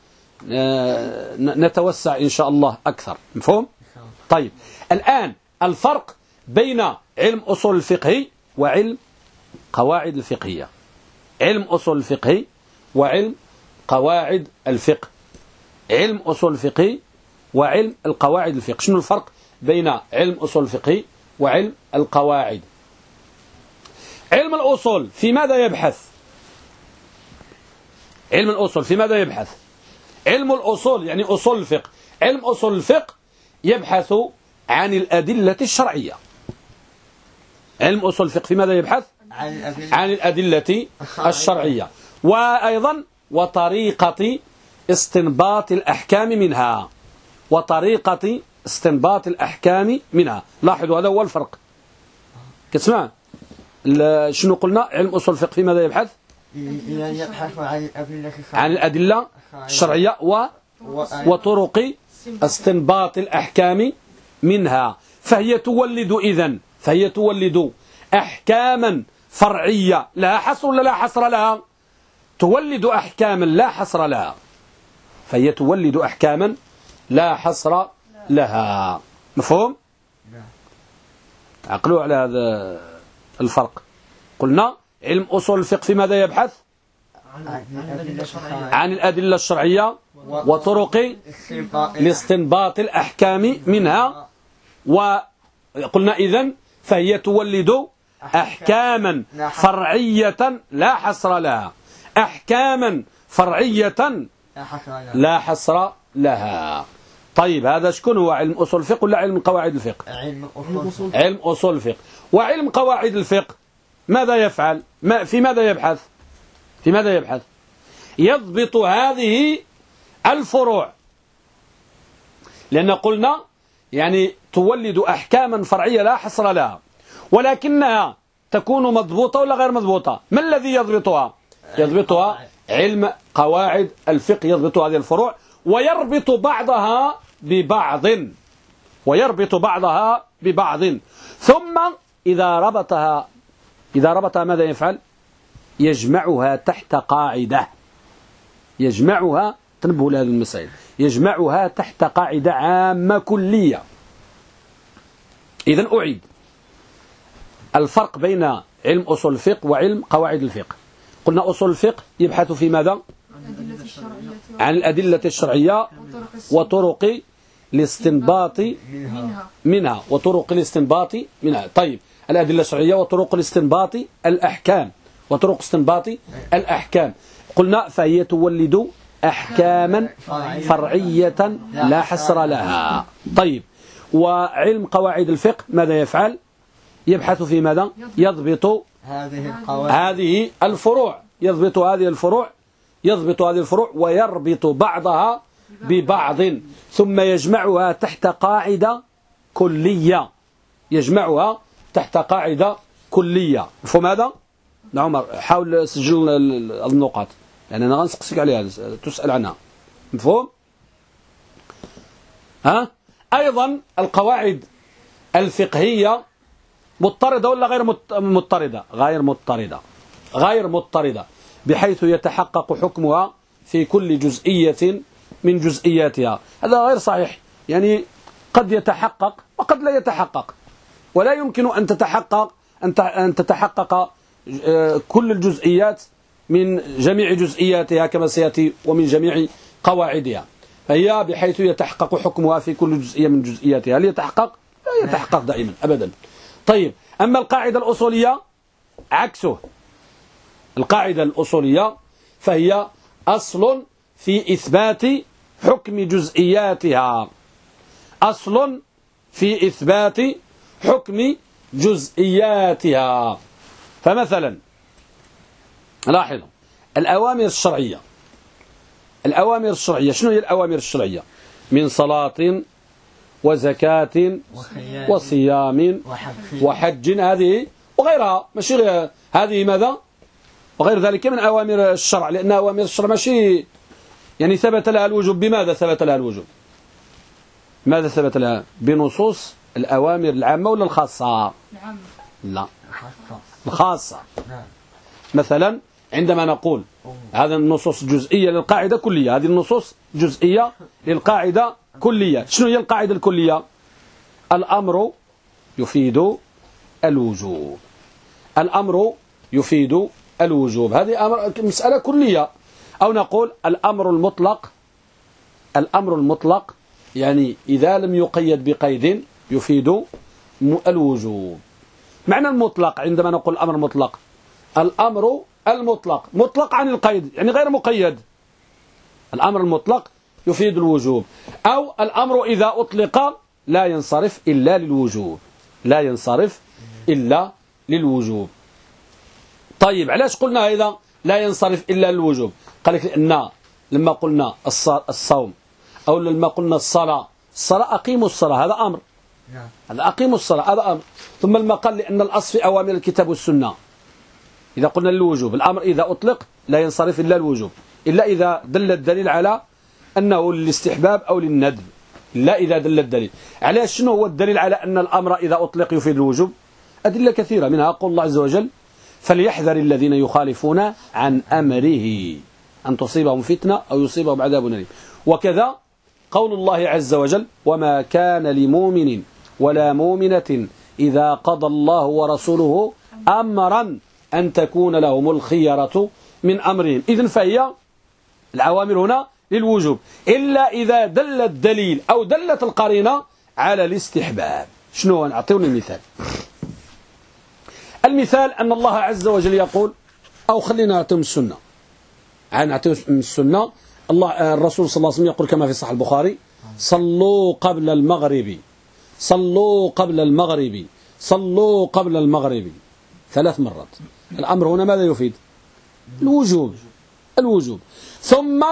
S1: نتوسع إن شاء الله أكثر. مفهوم؟ طيب، الآن الفرق بين علم أصول الفقه وعلم قواعد الفقهية. علم أصول الفقه وعلم قواعد الفقه. علم أصول الفقه وعلم القواعد الفقه. شنو الفرق بين علم أصول الفقه وعلم القواعد؟ علم الأصول في ماذا يبحث؟ علم الأصول في ماذا يبحث؟ علم الأصول يعني أصول الفقه. علم أصول الفقه يبحث عن الأدلة الشرعية. علم أصول الفقه في ماذا يبحث؟ عن الأدلة الشرعية، وأيضا وطريقة استنباط الأحكام منها. وطريقة استنباط الأحكام منها. لاحظوا، هذا هو الفرق. كتسمع؟ شنو قلنا؟ علم أصول الفقه في ماذا يبحث؟
S2: يبحث
S1: عن الأدلة الشرعية وطرق استنباط الأحكام منها. فهي تولد أحكاما فرعية لها حصر ولا لا حصر لها؟ تولد أحكاما لا حصر لها. فهي تولد أحكاما لا حصر لها. مفهوم؟ عقلوا على هذا الفرق. قلنا علم أصول الفقه في ماذا يبحث؟ عن الأدلة الشرعية وطرق لاستنباط الأحكام منها. وقلنا إذن فهي تولد أحكاما فرعية لا حصر لها. أحكاما فرعية لا حصر لها. طيب هذا شكون هو؟ علم أصول الفقه ولا علم قواعد الفقه؟ علم أصول الفقه. وعلم قواعد الفقه ماذا يفعل؟ في ماذا يبحث؟ في ماذا يبحث؟ يضبط هذه الفروع. لأن قلنا يعني تولد أحكاما فرعية لا حصر لها، ولكنها تكون مضبوطة ولا غير مضبوطة؟ ما الذي يضبطها؟ يضبطها علم قواعد الفقه، يضبط هذه الفروع ويربط بعضها ببعض، ثم إذا ربطها ماذا يفعل؟ يجمعها تحت قاعدة، تنبهوا لهذه المسائل، يجمعها تحت قاعدة عامة كلية. إذن أعيد الفرق بين علم أصول الفقه وعلم قواعد الفقه. قلنا أصول الفقه يبحث في ماذا؟ عن الأدلة الشرعية وطرق الاستنباط منها. طيب الأدلة الشرعية وطرق الاستنباط الأحكام، قلنا فهي تولد أحكاما فرعية لا حصر لها. طيب وعلم قواعد الفقه ماذا يفعل؟ يبحث في ماذا؟ يضبط هذه الفروع، يضبط هذه الفروع ويربط بعضها ببعض، ثم يجمعها تحت قاعدة كلية، مفهوم هذا؟ نعم. حاول سجل النقاط لأن أنا غنسقسيك عليها تسأل عنها. مفهوم؟ أيضا القواعد الفقهية مضطردة ولا غير مضطردة؟ غير مضطردة بحيث يتحقق حكمها في كل جزئية من جزئياتها. هذا غير صحيح، يعني قد يتحقق وقد لا يتحقق، ولا يمكن أن تتحقق كل الجزئيات من جميع جزئياتها كما سيأتي ومن جميع قواعدها. فهي بحيث يتحقق حكمها في كل جزئية من جزئياتها. هل يتحقق؟ لا يتحقق دائما أبدا. طيب أما القاعدة الأصولية عكسه. القاعدة الأصولية فهي أصل في إثبات حكم جزئياتها. فمثلا لاحظوا الأوامر الشرعية. شنو هي الأوامر الشرعية؟ من صلاة وزكاة وصيام وحج، هذه وغيرها، ماشي غير هذه ماذا؟ وغير ذلك من أوامر الشرع، لأن أوامر الشرع ماشي يعني ثبت لها الوجوب. بماذا ثبت لها الوجوب؟ ماذا ثبت لها؟ بنصوص الأوامر العامة ولا الخاصة؟ لا، الخاصة. مثلا عندما نقول هذا النصوص جزئية للقاعدة كلية، هذه النصوص جزئية للقاعدة كلية. شنو هي القاعدة الكلية؟ الأمر يفيد الوجوب، هذه مسألة كلية. أو نقول الأمر المطلق يعني إذا لم يقيد بقيد يفيد الوجوب. معنى المطلق عندما نقول الأمر المطلق، الأمر المطلق مطلق عن القيد يعني غير مقيد، الأمر المطلق يفيد الوجوب. أو الأمر إذا أطلق لا ينصرف إلا للوجوب. طيب علاش قلنا إذا لا ينصرف إلا للوجوب؟ قال لك لأن لما قلنا الصوم أو لما قلنا الصلاة أقيموا الصلاة، هذا أمر
S2: نعم.
S1: هذا أقيموا الصلاة هذا أمر. ثم المقال لأن الأصل في أوامر الكتاب والسنة إذا قلنا للوجوب الأمر إذا أطلق لا ينصرف إلا الوجوب إلا إذا دل الدليل على أنه للاستحباب أو للندب إلا إذا دل الدليل على شنو هو الدليل على أن الأمر إذا أطلق يفيد الوجوب أدلة كثيرة منها قول الله عز وجل فليحذر الذين يخالفون عن أمره أن تصيبهم فتنة أو يصيبهم عذاب أليم وكذا قول الله عز وجل وما كان لمؤمن ولا مؤمنة إذا قضى الله ورسوله أمرا أن تكون لهم الخيرة من أمرهم إذن فهي العوامل هنا للوجوب إلا إذا دل الدليل أو دلت القرينة على الاستحباب شنو نعطيوني مثال المثال أن الله عز وجل يقول أو خلينا نعطيهم السنة نعطيهم السنة الله الرسول صلى الله عليه وسلم يقول كما في صحيح البخاري صلوا قبل المغرب صلوا قبل المغرب صلوا قبل المغرب 3 مرات الأمر هنا ماذا يفيد الوجوب ثم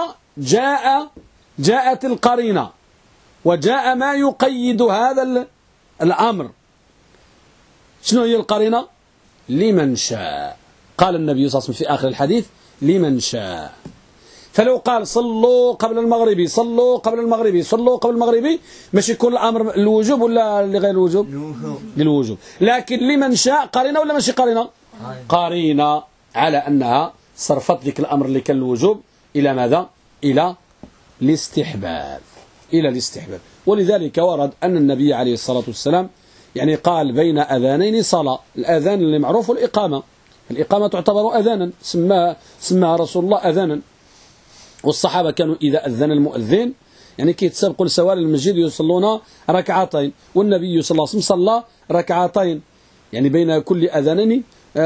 S1: جاءت القرينة وجاء ما يقيد هذا الأمر شنو هي القرينة لمن شاء قال النبي صلى الله عليه وسلم في آخر الحديث لمن شاء فلو قال صلوا قبل المغرب صلوا قبل المغرب صلوا قبل المغرب مش يكون الأمر الوجوب ولا لغير الوجوب للوجوب لكن لمن شاء قرينة ولا ماشي قرينة على أنها صرفت ذيك الأمر اللي كان الوجوب إلى ماذا إلى الاستحباب ولذلك ورد أن النبي عليه الصلاة والسلام يعني قال بين أذانين صلاة الأذان اللي معروف الإقامة تعتبر أذانا سماها رسول الله أذانا والصحابة كانوا إذا أذن المؤذن يعني كيتسابقوا لسوار المسجد يصلون ركعتين والنبي صلى الله عليه وسلم صلى ركعتين يعني بين كل أذانين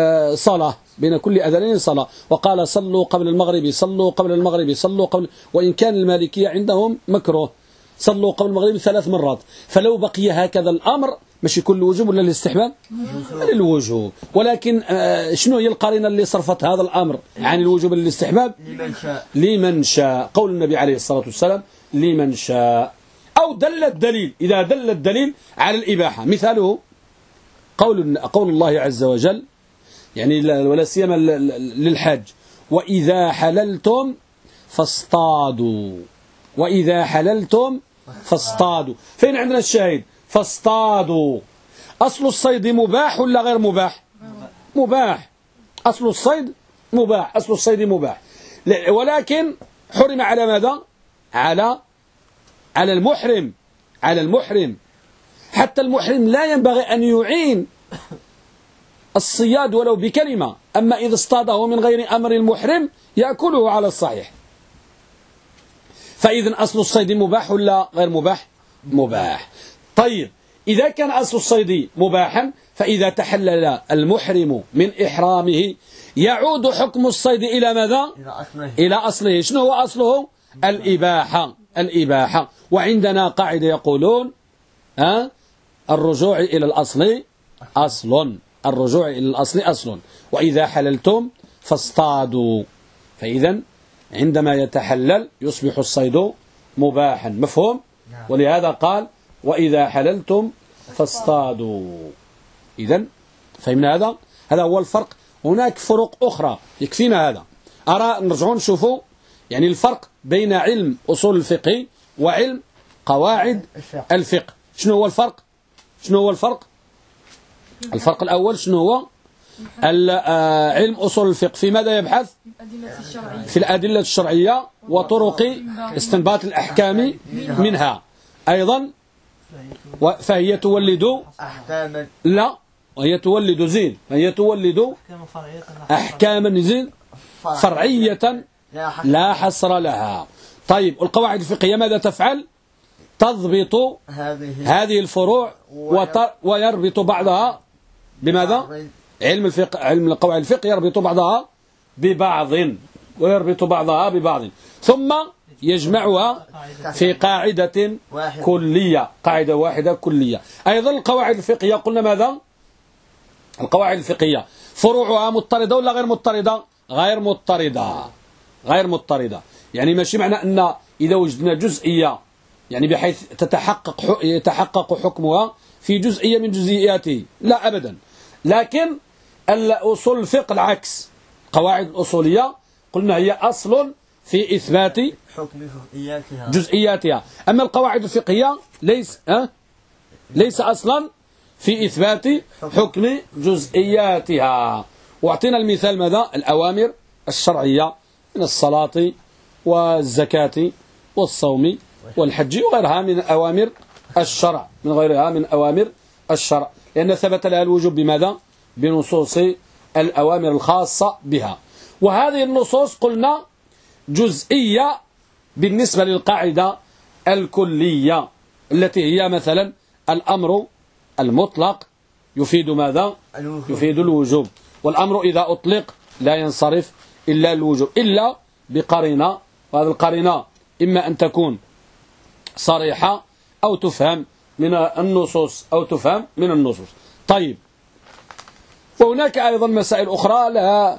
S1: صلاة وقال صلوا قبل المغرب صلوا قبل المغرب صلوا قبل وإن كان المالكية عندهم مكروه صلوا قبل المغرب 3 مرات فلو بقي هكذا الأمر مش يكون الوجوب ولا الاستحباب الوجوب ولكن شنو هي القرينة اللي صرفت هذا الأمر عن الوجوب للاستحباب لمن شاء قول النبي عليه الصلاة والسلام لمن شاء أو دل الدليل إذا دل الدليل على الإباحة مثاله قول الله عز وجل يعني ولا سيما للحج وإذا حللتم فاصطادوا فين عندنا الشاهد فاصطادوا أصل الصيد مباح ولا غير مباح أصل الصيد مباح ولكن حرم على ماذا على المحرم حتى المحرم لا ينبغي أن يعين الصياد ولو بكلمة أما إذا اصطاده من غير أمر المحرم يأكله على الصحيح فإذن أصل الصيد مباح ولا غير مباح طيب إذا كان أصل الصيد مباحا فإذا تحلل المحرم من إحرامه يعود حكم الصيد إلى ماذا إلى أصله شنو هو أصله الإباحة وعندنا قاعدة يقولون الرجوع إلى الأصل أصل وإذا حللتم فاصطادوا فإذا عندما يتحلل يصبح الصيد مباحا مفهوم ولهذا قال وإذا حللتم فاصطادوا إذن فهمنا هذا هو الفرق هناك فروق أخرى يكفينا هذا أرى نرجعون نشوفوا يعني الفرق بين علم أصول الفقه وعلم قواعد الفقه شنو هو الفرق الفرق الأول شنو هو علم أصول الفقه في ماذا يبحث في الأدلة الشرعية وطرق استنباط الأحكام منها أيضا فهي تولد لا وهي تولد زين هي تولد أحكاما زين فرعية لا حصر لها طيب والقواعد الفقهية ماذا تفعل تضبط هذه الفروع ويربط بعضها بماذا علم الفقه علم القواعد الفقه يربط بعضها ببعض ثم يجمعها في قاعدة كلية قاعدة واحدة كلية أيضا القواعد الفقهية قلنا ماذا القواعد الفقهية فروعها مضطردة ولا غير مضطردة يعني ماشي معنى أن إذا وجدنا جزئية يعني بحيث يتحقق حكمها في جزئية من جزئياته، لا أبدا. لكن أصول الفقه العكس، قواعد الأصولية قلنا هي أصل في إثبات
S2: حكم
S1: جزئياتها. أما القواعد الفقهية ليس أصلا في إثبات حكم جزئياتها. واعطينا المثال ماذا؟ الأوامر الشرعية من الصلاة والزكاة والصوم والحج وغيرها من أوامر الشرع، لأن ثبت لها الوجوب بماذا؟ بنصوص الأوامر الخاصة بها. وهذه النصوص قلنا جزئية بالنسبة للقاعدة الكلية التي هي مثلا الأمر المطلق يفيد ماذا؟ يفيد الوجوب، والأمر إذا أطلق لا ينصرف إلا الوجوب إلا بقرينة، وهذه القرينة إما أن تكون صريحة أو تفهم من النصوص طيب. وهناك أيضا مسائل أخرى لها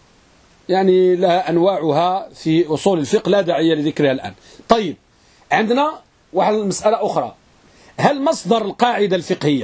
S1: أنواعها في أصول الفقه لا داعي لذكرها الآن. طيب، عندنا واحد مسألة أخرى، هل مصدر القاعدة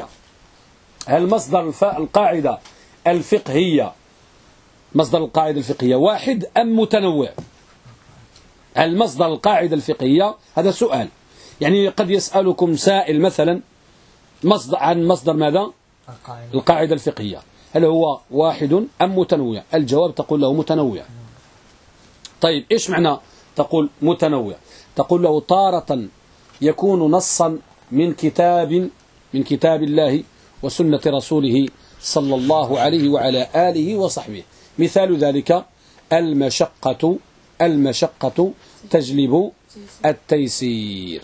S1: الفقهية واحد أم متنوع؟ هل مصدر القاعدة الفقهية؟ هذا سؤال. يعني قد يسألكم سائل مثلا عن مصدر ماذا؟ القاعدة الفقهية، هل هو واحد أم متنوع؟ الجواب تقول له متنوع. طيب، إيش معنى تقول متنوع؟ تقول له تارة يكون نصا من كتاب الله وسنة رسوله صلى الله عليه وعلى آله وصحبه. مثال ذلك المشقة تجلب التيسير.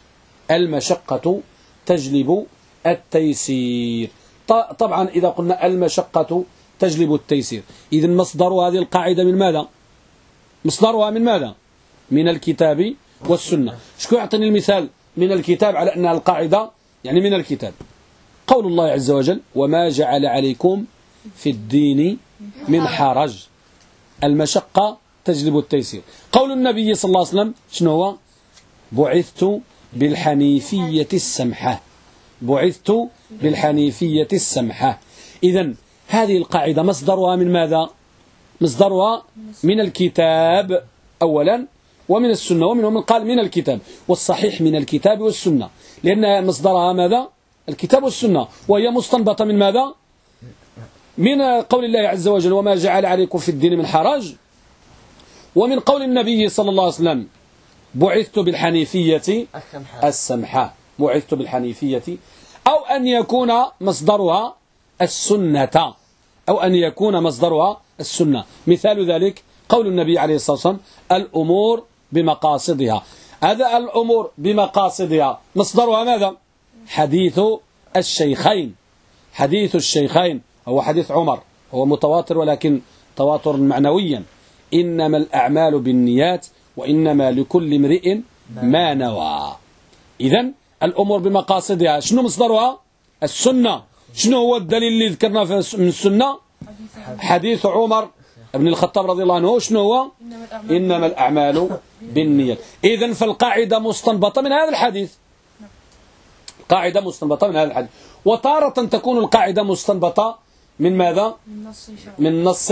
S1: طبعا إذا قلنا المشقة تجلب التيسير، إذن مصدر هذه القاعدة من ماذا؟ من الكتاب والسنة. شكو يعطيني المثال من الكتاب على أنها القاعدة يعني من الكتاب؟ قول الله عز وجل: وما جعل عليكم في الدين من حرج. المشقة تجلب التيسير. قول النبي صلى الله عليه وسلم شنو هو؟ بعثت بالحنيفية السمحة. إذن هذه القاعدة مصدرها من ماذا؟ مصدرها من الكتاب أولا ومن السنة، ومنهم من قال من الكتاب، والصحيح من الكتاب والسنة، لأن مصدرها ماذا؟ الكتاب والسنة، وهي مستنبطة من ماذا؟ من قول الله عز وجل: وما جعل عليكم في الدين من حرج، ومن قول النبي صلى الله عليه وسلم: بعثت بالحنيفية السمحة. أو أن يكون مصدرها السنة. مثال ذلك قول النبي عليه الصلاة والسلام: الأمور بمقاصدها. هذا الأمور بمقاصدها مصدرها ماذا؟ حديث الشيخين هو حديث عمر، هو متواتر ولكن تواتر معنويا: إنما الأعمال بالنيات وإنما لكل امرئ ما نوى. إذن الأمور بمقاصدها شنو مصدرها؟ السنة. شنو هو الدليل اللي ذكرنا من السنة؟ حديث عمر بن الخطاب رضي الله عنه. شنو هو؟ إنما الأعمال بالنيات. إذن فالقاعدة مستنبطة من هذا الحديث. وتارة تكون القاعدة مستنبطة من ماذا؟ من نص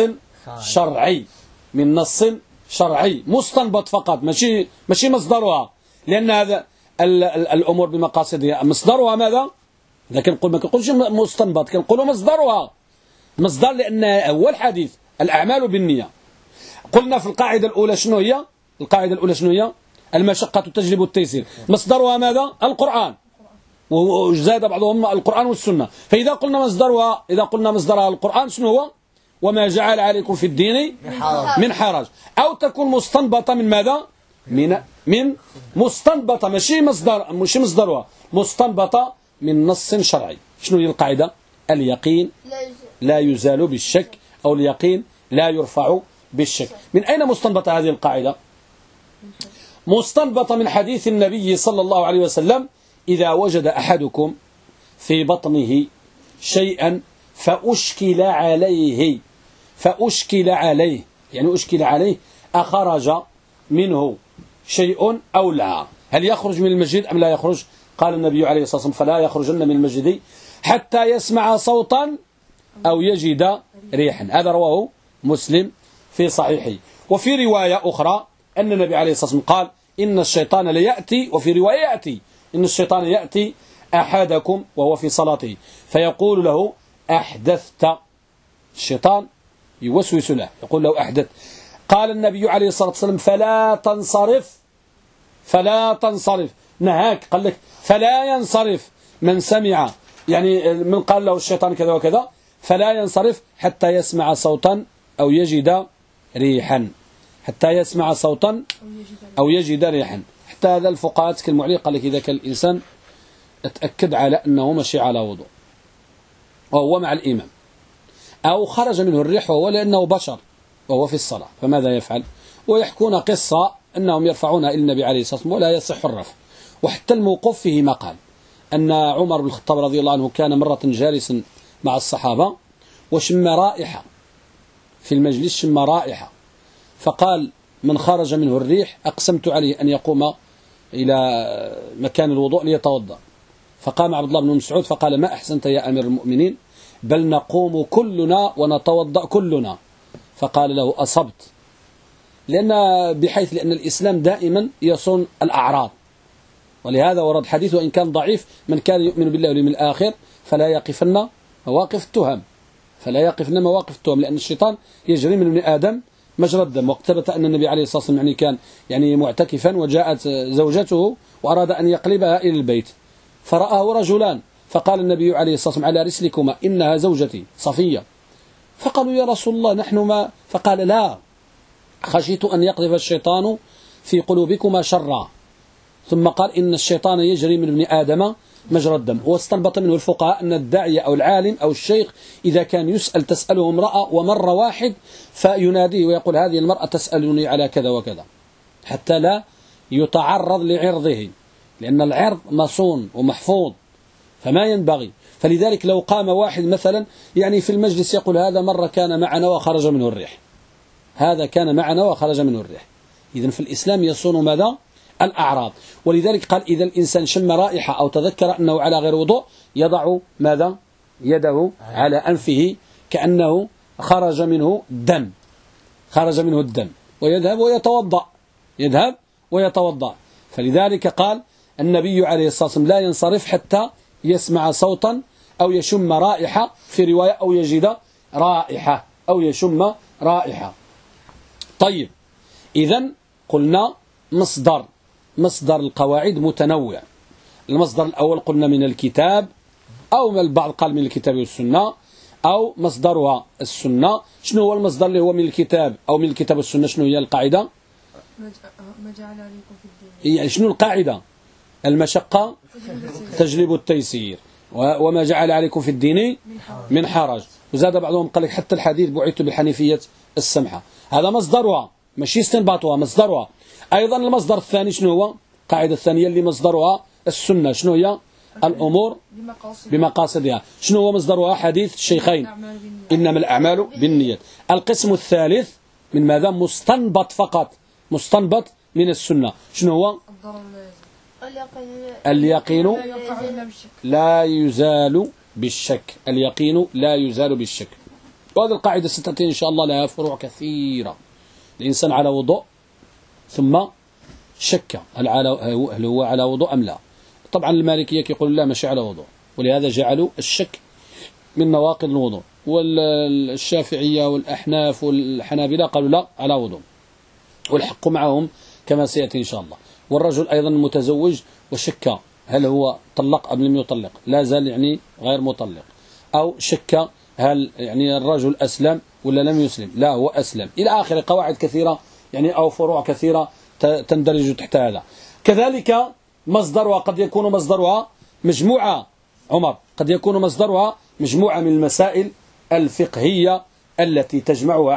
S1: شرعي مستنبط فقط، ماشي مصدرها، لأن هذا الأمور بمقاصدها مصدرها ماذا؟ لكن ما كنقولش مستنبط، كنقولوا مصدر لأن أول حديث الأعمال بالنية. قلنا في القاعدة الأولى شنو هي؟ المشقة تجلب التيسير. مصدرها ماذا؟ القرآن، وزاد بعضهم القرآن والسنة. فإذا قلنا مصدرها القرآن شنو هو؟ وما جعل عليكم في الدين من حرج. أو تكون مستنبطة من ماذا؟ من مستنبطة، ماشي مصدرها، مستنبطة من نص شرعي. شنو هي القاعدة؟ اليقين لا يزال بالشك، أو اليقين لا يرفع بالشك. من أين مستنبطة هذه القاعدة؟ مستنبطة من حديث النبي صلى الله عليه وسلم: إذا وجد أحدكم في بطنه شيئا فأشكل عليه، يعني أشكل عليه أخرج منه شيء أو لا. هل يخرج من المسجد أم لا يخرج؟ قال النبي عليه الصلاة والسلام فلا يخرجن من المسجد حتى يسمع صوتا أو يجد ريحا. هذا رواه مسلم في صحيحه. وفي رواية أخرى أن النبي عليه الصلاة والسلام قال إن الشيطان ليأتي، وفي رواية يأتي إن الشيطان يأتي أحدكم وهو في صلاته فيقول له أحدثت. الشيطان يوسوس له يقول له أحدث. قال النبي عليه الصلاة والسلام فلا تنصرف نهاك، قال لك فلا ينصرف من سمع، يعني من قال له الشيطان كذا وكذا فلا ينصرف حتى يسمع صوتا أو يجد ريحا، حتى يسمع صوتا أو يجد ريحا. حتى هذا الفقهاء تكلموا عليه، قال لك إذا كان الإنسان اتأكد على أنه مشي على وضوء وهو مع الإمام أو خرج منه الريح وهو لأنه بشر وهو في الصلاة فماذا يفعل؟ ويحكون قصة أنهم يرفعونها إلى النبي عليه الصلاة والسلام ولا يصح الرفع. وحتى الموقوف فيه مقال أن عمر بن الخطاب رضي الله عنه كان مرة جالسا مع الصحابة وشم رائحة في المجلس، شم رائحة فقال من خرج منه الريح أقسمت عليه أن يقوم إلى مكان الوضوء ليتوضأ. فقام عبد الله بن مسعود فقال ما أحسنت يا أمير المؤمنين بل نقوم كلنا ونتوضأ كلنا. فقال له أصبت، لأن الإسلام دائما يصون الأعراض، ولهذا ورد حديث وإن كان ضعيف من كان يؤمن بالله واليوم الآخر فلا يقفن مواقف التهم، لأن الشيطان يجري من ابن آدم مجرى الدم. وقد ثبت أن النبي عليه الصلاة والسلام كان معتكفا وجاءت زوجته وأراد أن يقلبها إلى البيت فرآه رجلان فقال النبي عليه الصلاة والسلام على رسلكما إنها زوجتي صفية. فقالوا يا رسول الله نحن ما، فقال لا خشيت أن يقذف الشيطان في قلوبكما شرا. ثم قال إن الشيطان يجري من ابن آدم مجرى الدم. واستنبط منه الفقهاء أن الداعية أو العالم أو الشيخ إذا كان تسأله امرأة ومر واحد فيناديه ويقول هذه المرأة تسألني على كذا وكذا حتى لا يتعرض لعرضه، لأن العرض مصون ومحفوظ فما ينبغي. فلذلك لو قام واحد مثلا في المجلس يقول هذا مرة كان معنا وخرج منه الريح، هذا كان معنا وخرج منه الريح. إذن في الإسلام يصون ماذا؟ الأعراض. ولذلك قال إذا الإنسان شم رائحة أو تذكر أنه على غير وضوء يضع ماذا؟ يده على أنفه كأنه خرج منه الدم ويذهب ويتوضأ. فلذلك قال النبي عليه الصلاة والسلام لا ينصرف حتى يسمع صوتا أو يشم رائحة، في رواية أو يجد رائحة أو يشم رائحة. طيب إذن قلنا مصدر القواعد متنوع. المصدر الأول قلنا من الكتاب، أو البعض قال من الكتاب والسنة، أو مصدرها السنة. شنو هو المصدر اللي هو من الكتاب أو من الكتاب والسنة؟ شنو هي القاعدة؟
S4: ما جعل عليكم في الدين،
S1: شنو القاعدة؟ المشقة تجلب التيسير، وما جعل عليكم في الدين من حرج. وزاد بعضهم قال لك حتى الحديث بعثت بالحنيفية السمحة، هذا مصدرها ماشي استنباطها، مصدرها. أيضا المصدر الثاني شنو هو؟ القاعدة الثانية اللي مصدرها السنة، شنو هي؟ الأمور بمقاصدها. شنو هو مصدرها؟ حديث الشيخين إنما الأعمال بالنيات. القسم الثالث من ماذا؟ مستنبط فقط، مستنبط من السنة. شنو هو؟ اليقين لا يزال بالشك، اليقين لا يزال بالشك. وهذه القاعدة ستأتي إن شاء الله لها فروع كثيرة. الإنسان على وضوء ثم شك هل هو على وضوء أم لا. طبعا المالكية يقول لا ماشي على وضوء، ولهذا جعلوا الشك من نواقض الوضوء. والشافعية والأحناف والحنابلة قالوا لا على وضوء، والحق معهم كما سيأتي إن شاء الله. والرجل أيضا متزوج وشك هل هو طلق أم لم يطلق، لا زال غير مطلق، أو شك هل الرجل أسلم ولا لم يسلم، لا هو أسلم، إلى آخر قواعد كثيرة أو فروع كثيرة تندرج تحت هذا. كذلك مصدرها قد يكون مصدرها مجموعة، عمر قد يكون مصدرها مجموعة من المسائل الفقهية التي تجمعها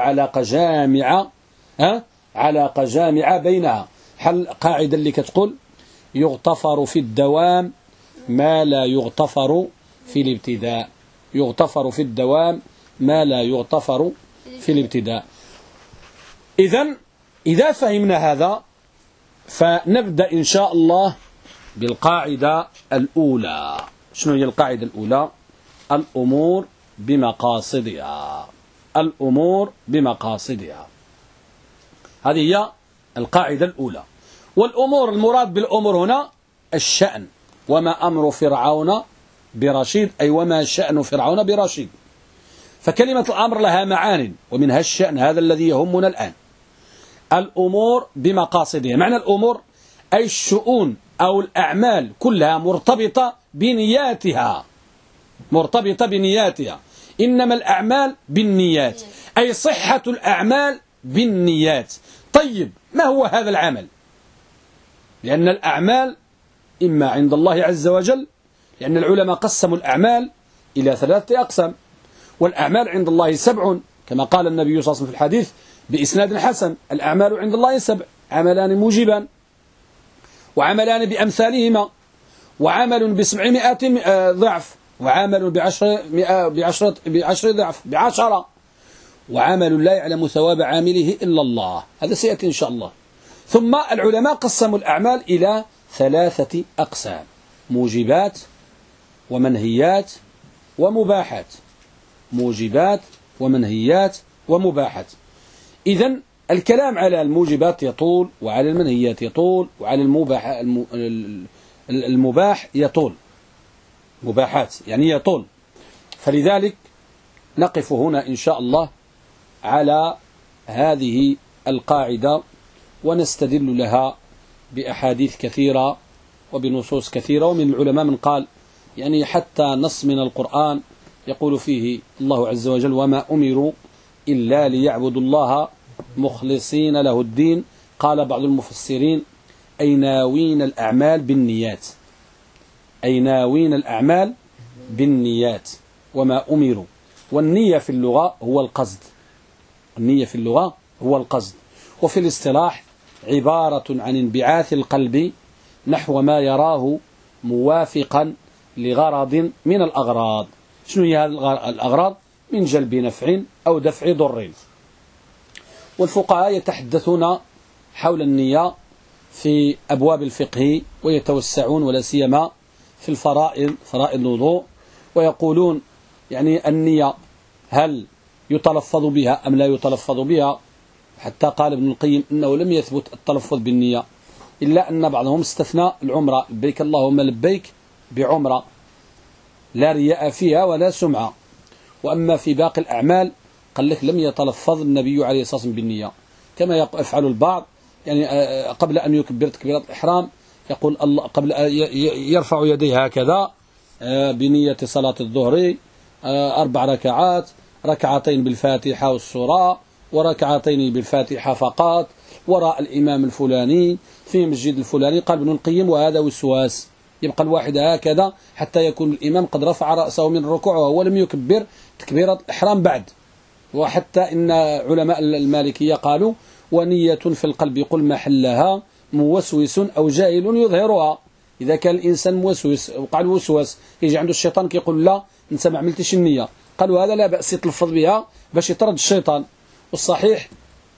S1: علاقة جامعة بينها. حل قاعدة اللي كتقول يغتفر في الدوام ما لا يغتفر في الابتداء، يغتفر في الدوام ما لا يغتفر في الابتداء. إذا فهمنا هذا فنبدأ إن شاء الله بالقاعدة الأولى. شنو هي القاعدة الأولى؟ الأمور بمقاصدها. الأمور بمقاصدها، هذه هي القاعدة الأولى. والأمور المراد بالأمور هنا الشأن. وما أمر فرعون برشيد، أي وما شأن فرعون برشيد. فكلمة الأمر لها معان، ومنها الشأن، هذا الذي يهمنا الآن. الأمور بمقاصدها، معنى الأمور أي الشؤون أو الأعمال كلها مرتبطة بنياتها، مرتبطة بنياتها. إنما الأعمال بالنيات، أي صحة الأعمال بالنيات. طيب ما هو هذا العمل؟ لأن الأعمال إما عند الله عز وجل، لأن العلماء قسموا الأعمال إلى 3 أقسام، والأعمال عند الله 7 كما قال النبي صلى الله عليه وسلم في الحديث بإسناد حسن: الأعمال عند الله 7، عملان موجبان، وعملان بأمثالهما، وعمل ب700 ضعف، وعمل بعشر ضعف، ب10، وعمل لا يعلم ثواب عامله إلا الله. هذا سيأتي إن شاء الله. ثم العلماء قسموا الأعمال إلى 3 أقسام: موجبات ومنهيات ومباحات. موجبات ومنهيات ومباحات. إذن الكلام على الموجبات يطول، وعلى المنهيات يطول، وعلى المباح يطول. مباحات يعني يطول. فلذلك نقف هنا إن شاء الله على هذه القاعدة، ونستدل لها بأحاديث كثيرة وبنصوص كثيرة. ومن العلماء من قال يعني حتى نص من القرآن يقول فيه الله عز وجل: وما أمروا إلا ليعبدوا الله مخلصين له الدين. قال بعض المفسرين: أي ناوين الأعمال بالنيات، أي ناوين الأعمال بالنيات. وما أمروا، والنية في اللغة هو القصد. النية في اللغة هو القصد، وفي الاصطلاح عبارة عن انبعاث القلب نحو ما يراه موافقا لغرض من الأغراض. شنو هي الأغراض؟ من جلب نفع أو دفع ضر. والفقهاء يتحدثون حول النية في أبواب الفقه، ويتوسعون ولا سيما في الفرائض، فرائض الوضوء، ويقولون يعني النية هل يتلفظ بها أم لا يتلفظ بها. حتى قال ابن القيم إنه لم يثبت التلفظ بالنية، إلا أن بعضهم استثنى العمرة: لبيك اللهم لبيك بعمرة لا رياء فيها ولا سمعة. وأما في باقي الأعمال قال لك لم يتلفظ النبي عليه الصلاة والسلام بالنية، كما يفعل البعض. يعني قبل أن يكبر تكبيرة الإحرام يقول الله، قبل يرفع يديه هكذا بنية صلاة الظهر 4 ركعات، ركعتين بالفاتحة والسورة، وركعتين بالفاتحة فقط، وراء الإمام الفلاني في مسجد الفلاني. قال ابن القيم: وهذا وسواس. يبقى الواحد هكذا حتى يكون الإمام قد رفع رأسه من الركوع وهو لم يكبر تكبيرة الإحرام بعد. وحتى إن علماء المالكية قالوا: ونية في القلب قل محلها موسوس أو جاهل يظهرها. إذا كان الإنسان موسوس وقع له وسواس، يجي عنده الشيطان كيقول: لا أنت ما عملتش النية، قالوا هذا لا بأس يتلفظ بها باش يطرد الشيطان. والصحيح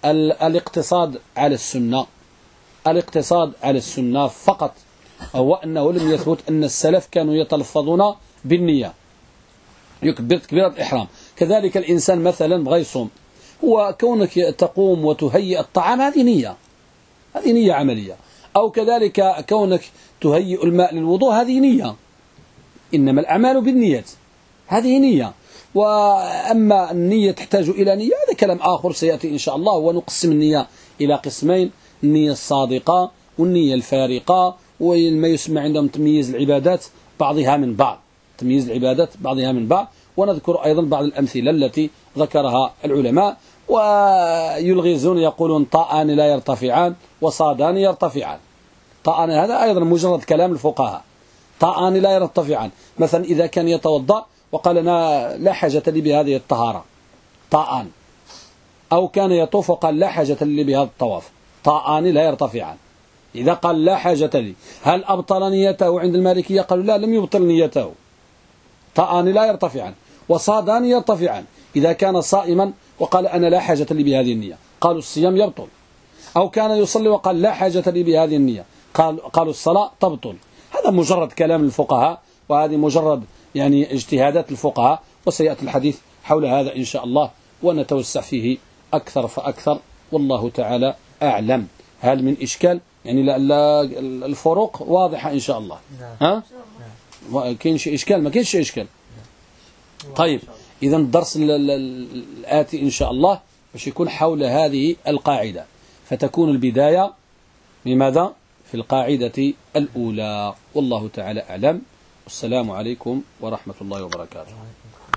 S1: الاقتصاد على السنة، الاقتصاد على السنة فقط، هو أنه لم يثبت أن السلف كانوا يتلفظون بالنية يكبر تكبيرة الإحرام. كذلك الإنسان مثلا بغى يصوم، هو كونك تقوم وتهيئ الطعام هذه نية، هذه نية عملية. أو كذلك كونك تهيئ الماء للوضوء هذه نية. إنما الأعمال بالنيات، هذه نية. وأما النية تحتاج إلى نية هذا كلام آخر سيأتي إن شاء الله. ونقسم النية إلى قسمين: النية الصادقة والنية الفارقة، وما يسمى عندهم تمييز العبادات بعضها من بعض، تمييز العبادات بعضها من بعض. ونذكر أيضا بعض الأمثلة التي ذكرها العلماء. ويلغزون يقولون: طاءان لا يرتفعان وصادان يرتفعان. طاءان هذا أيضا مجرد كلام الفقهاء، طاءان لا يرتفعان. مثلا إذا كان يتوضأ وقال: أنا لا حاجة لي بهذه الطهارة، طاءان. أو كان يطوف وقال: لا حاجة لي بهذا الطواف، طاءان لا يرتفعان. إذا قال: لا حاجة لي، هل أبطل نيته عند المالكية؟ قالوا: لا، لم يبطل نيته، طاءان لا يرتفعان وصادان يرتفعان. إذا كان صائما وقال: أنا لا حاجة لي بهذه النية، قالوا الصيام يبطل. أو كان يصلي وقال لا حاجة لي بهذه النية، قالوا الصلاة تبطل. هذا مجرد كلام الفقهاء، وهذه مجرد يعني اجتهادات الفقهاء، وسيأتي الحديث حول هذا إن شاء الله ونتوسع فيه أكثر فأكثر، والله تعالى أعلم. هل من إشكال؟ يعني الفروق واضحة إن شاء الله. ها؟ كاين شيء إشكال؟ ما كاينش شيء إشكال. طيب، إذا الدرس الآتي إن شاء الله باش يكون حول هذه القاعدة، فتكون البداية بماذا؟ في القاعدة الأولى، والله تعالى أعلم. والسلام عليكم ورحمة الله وبركاته.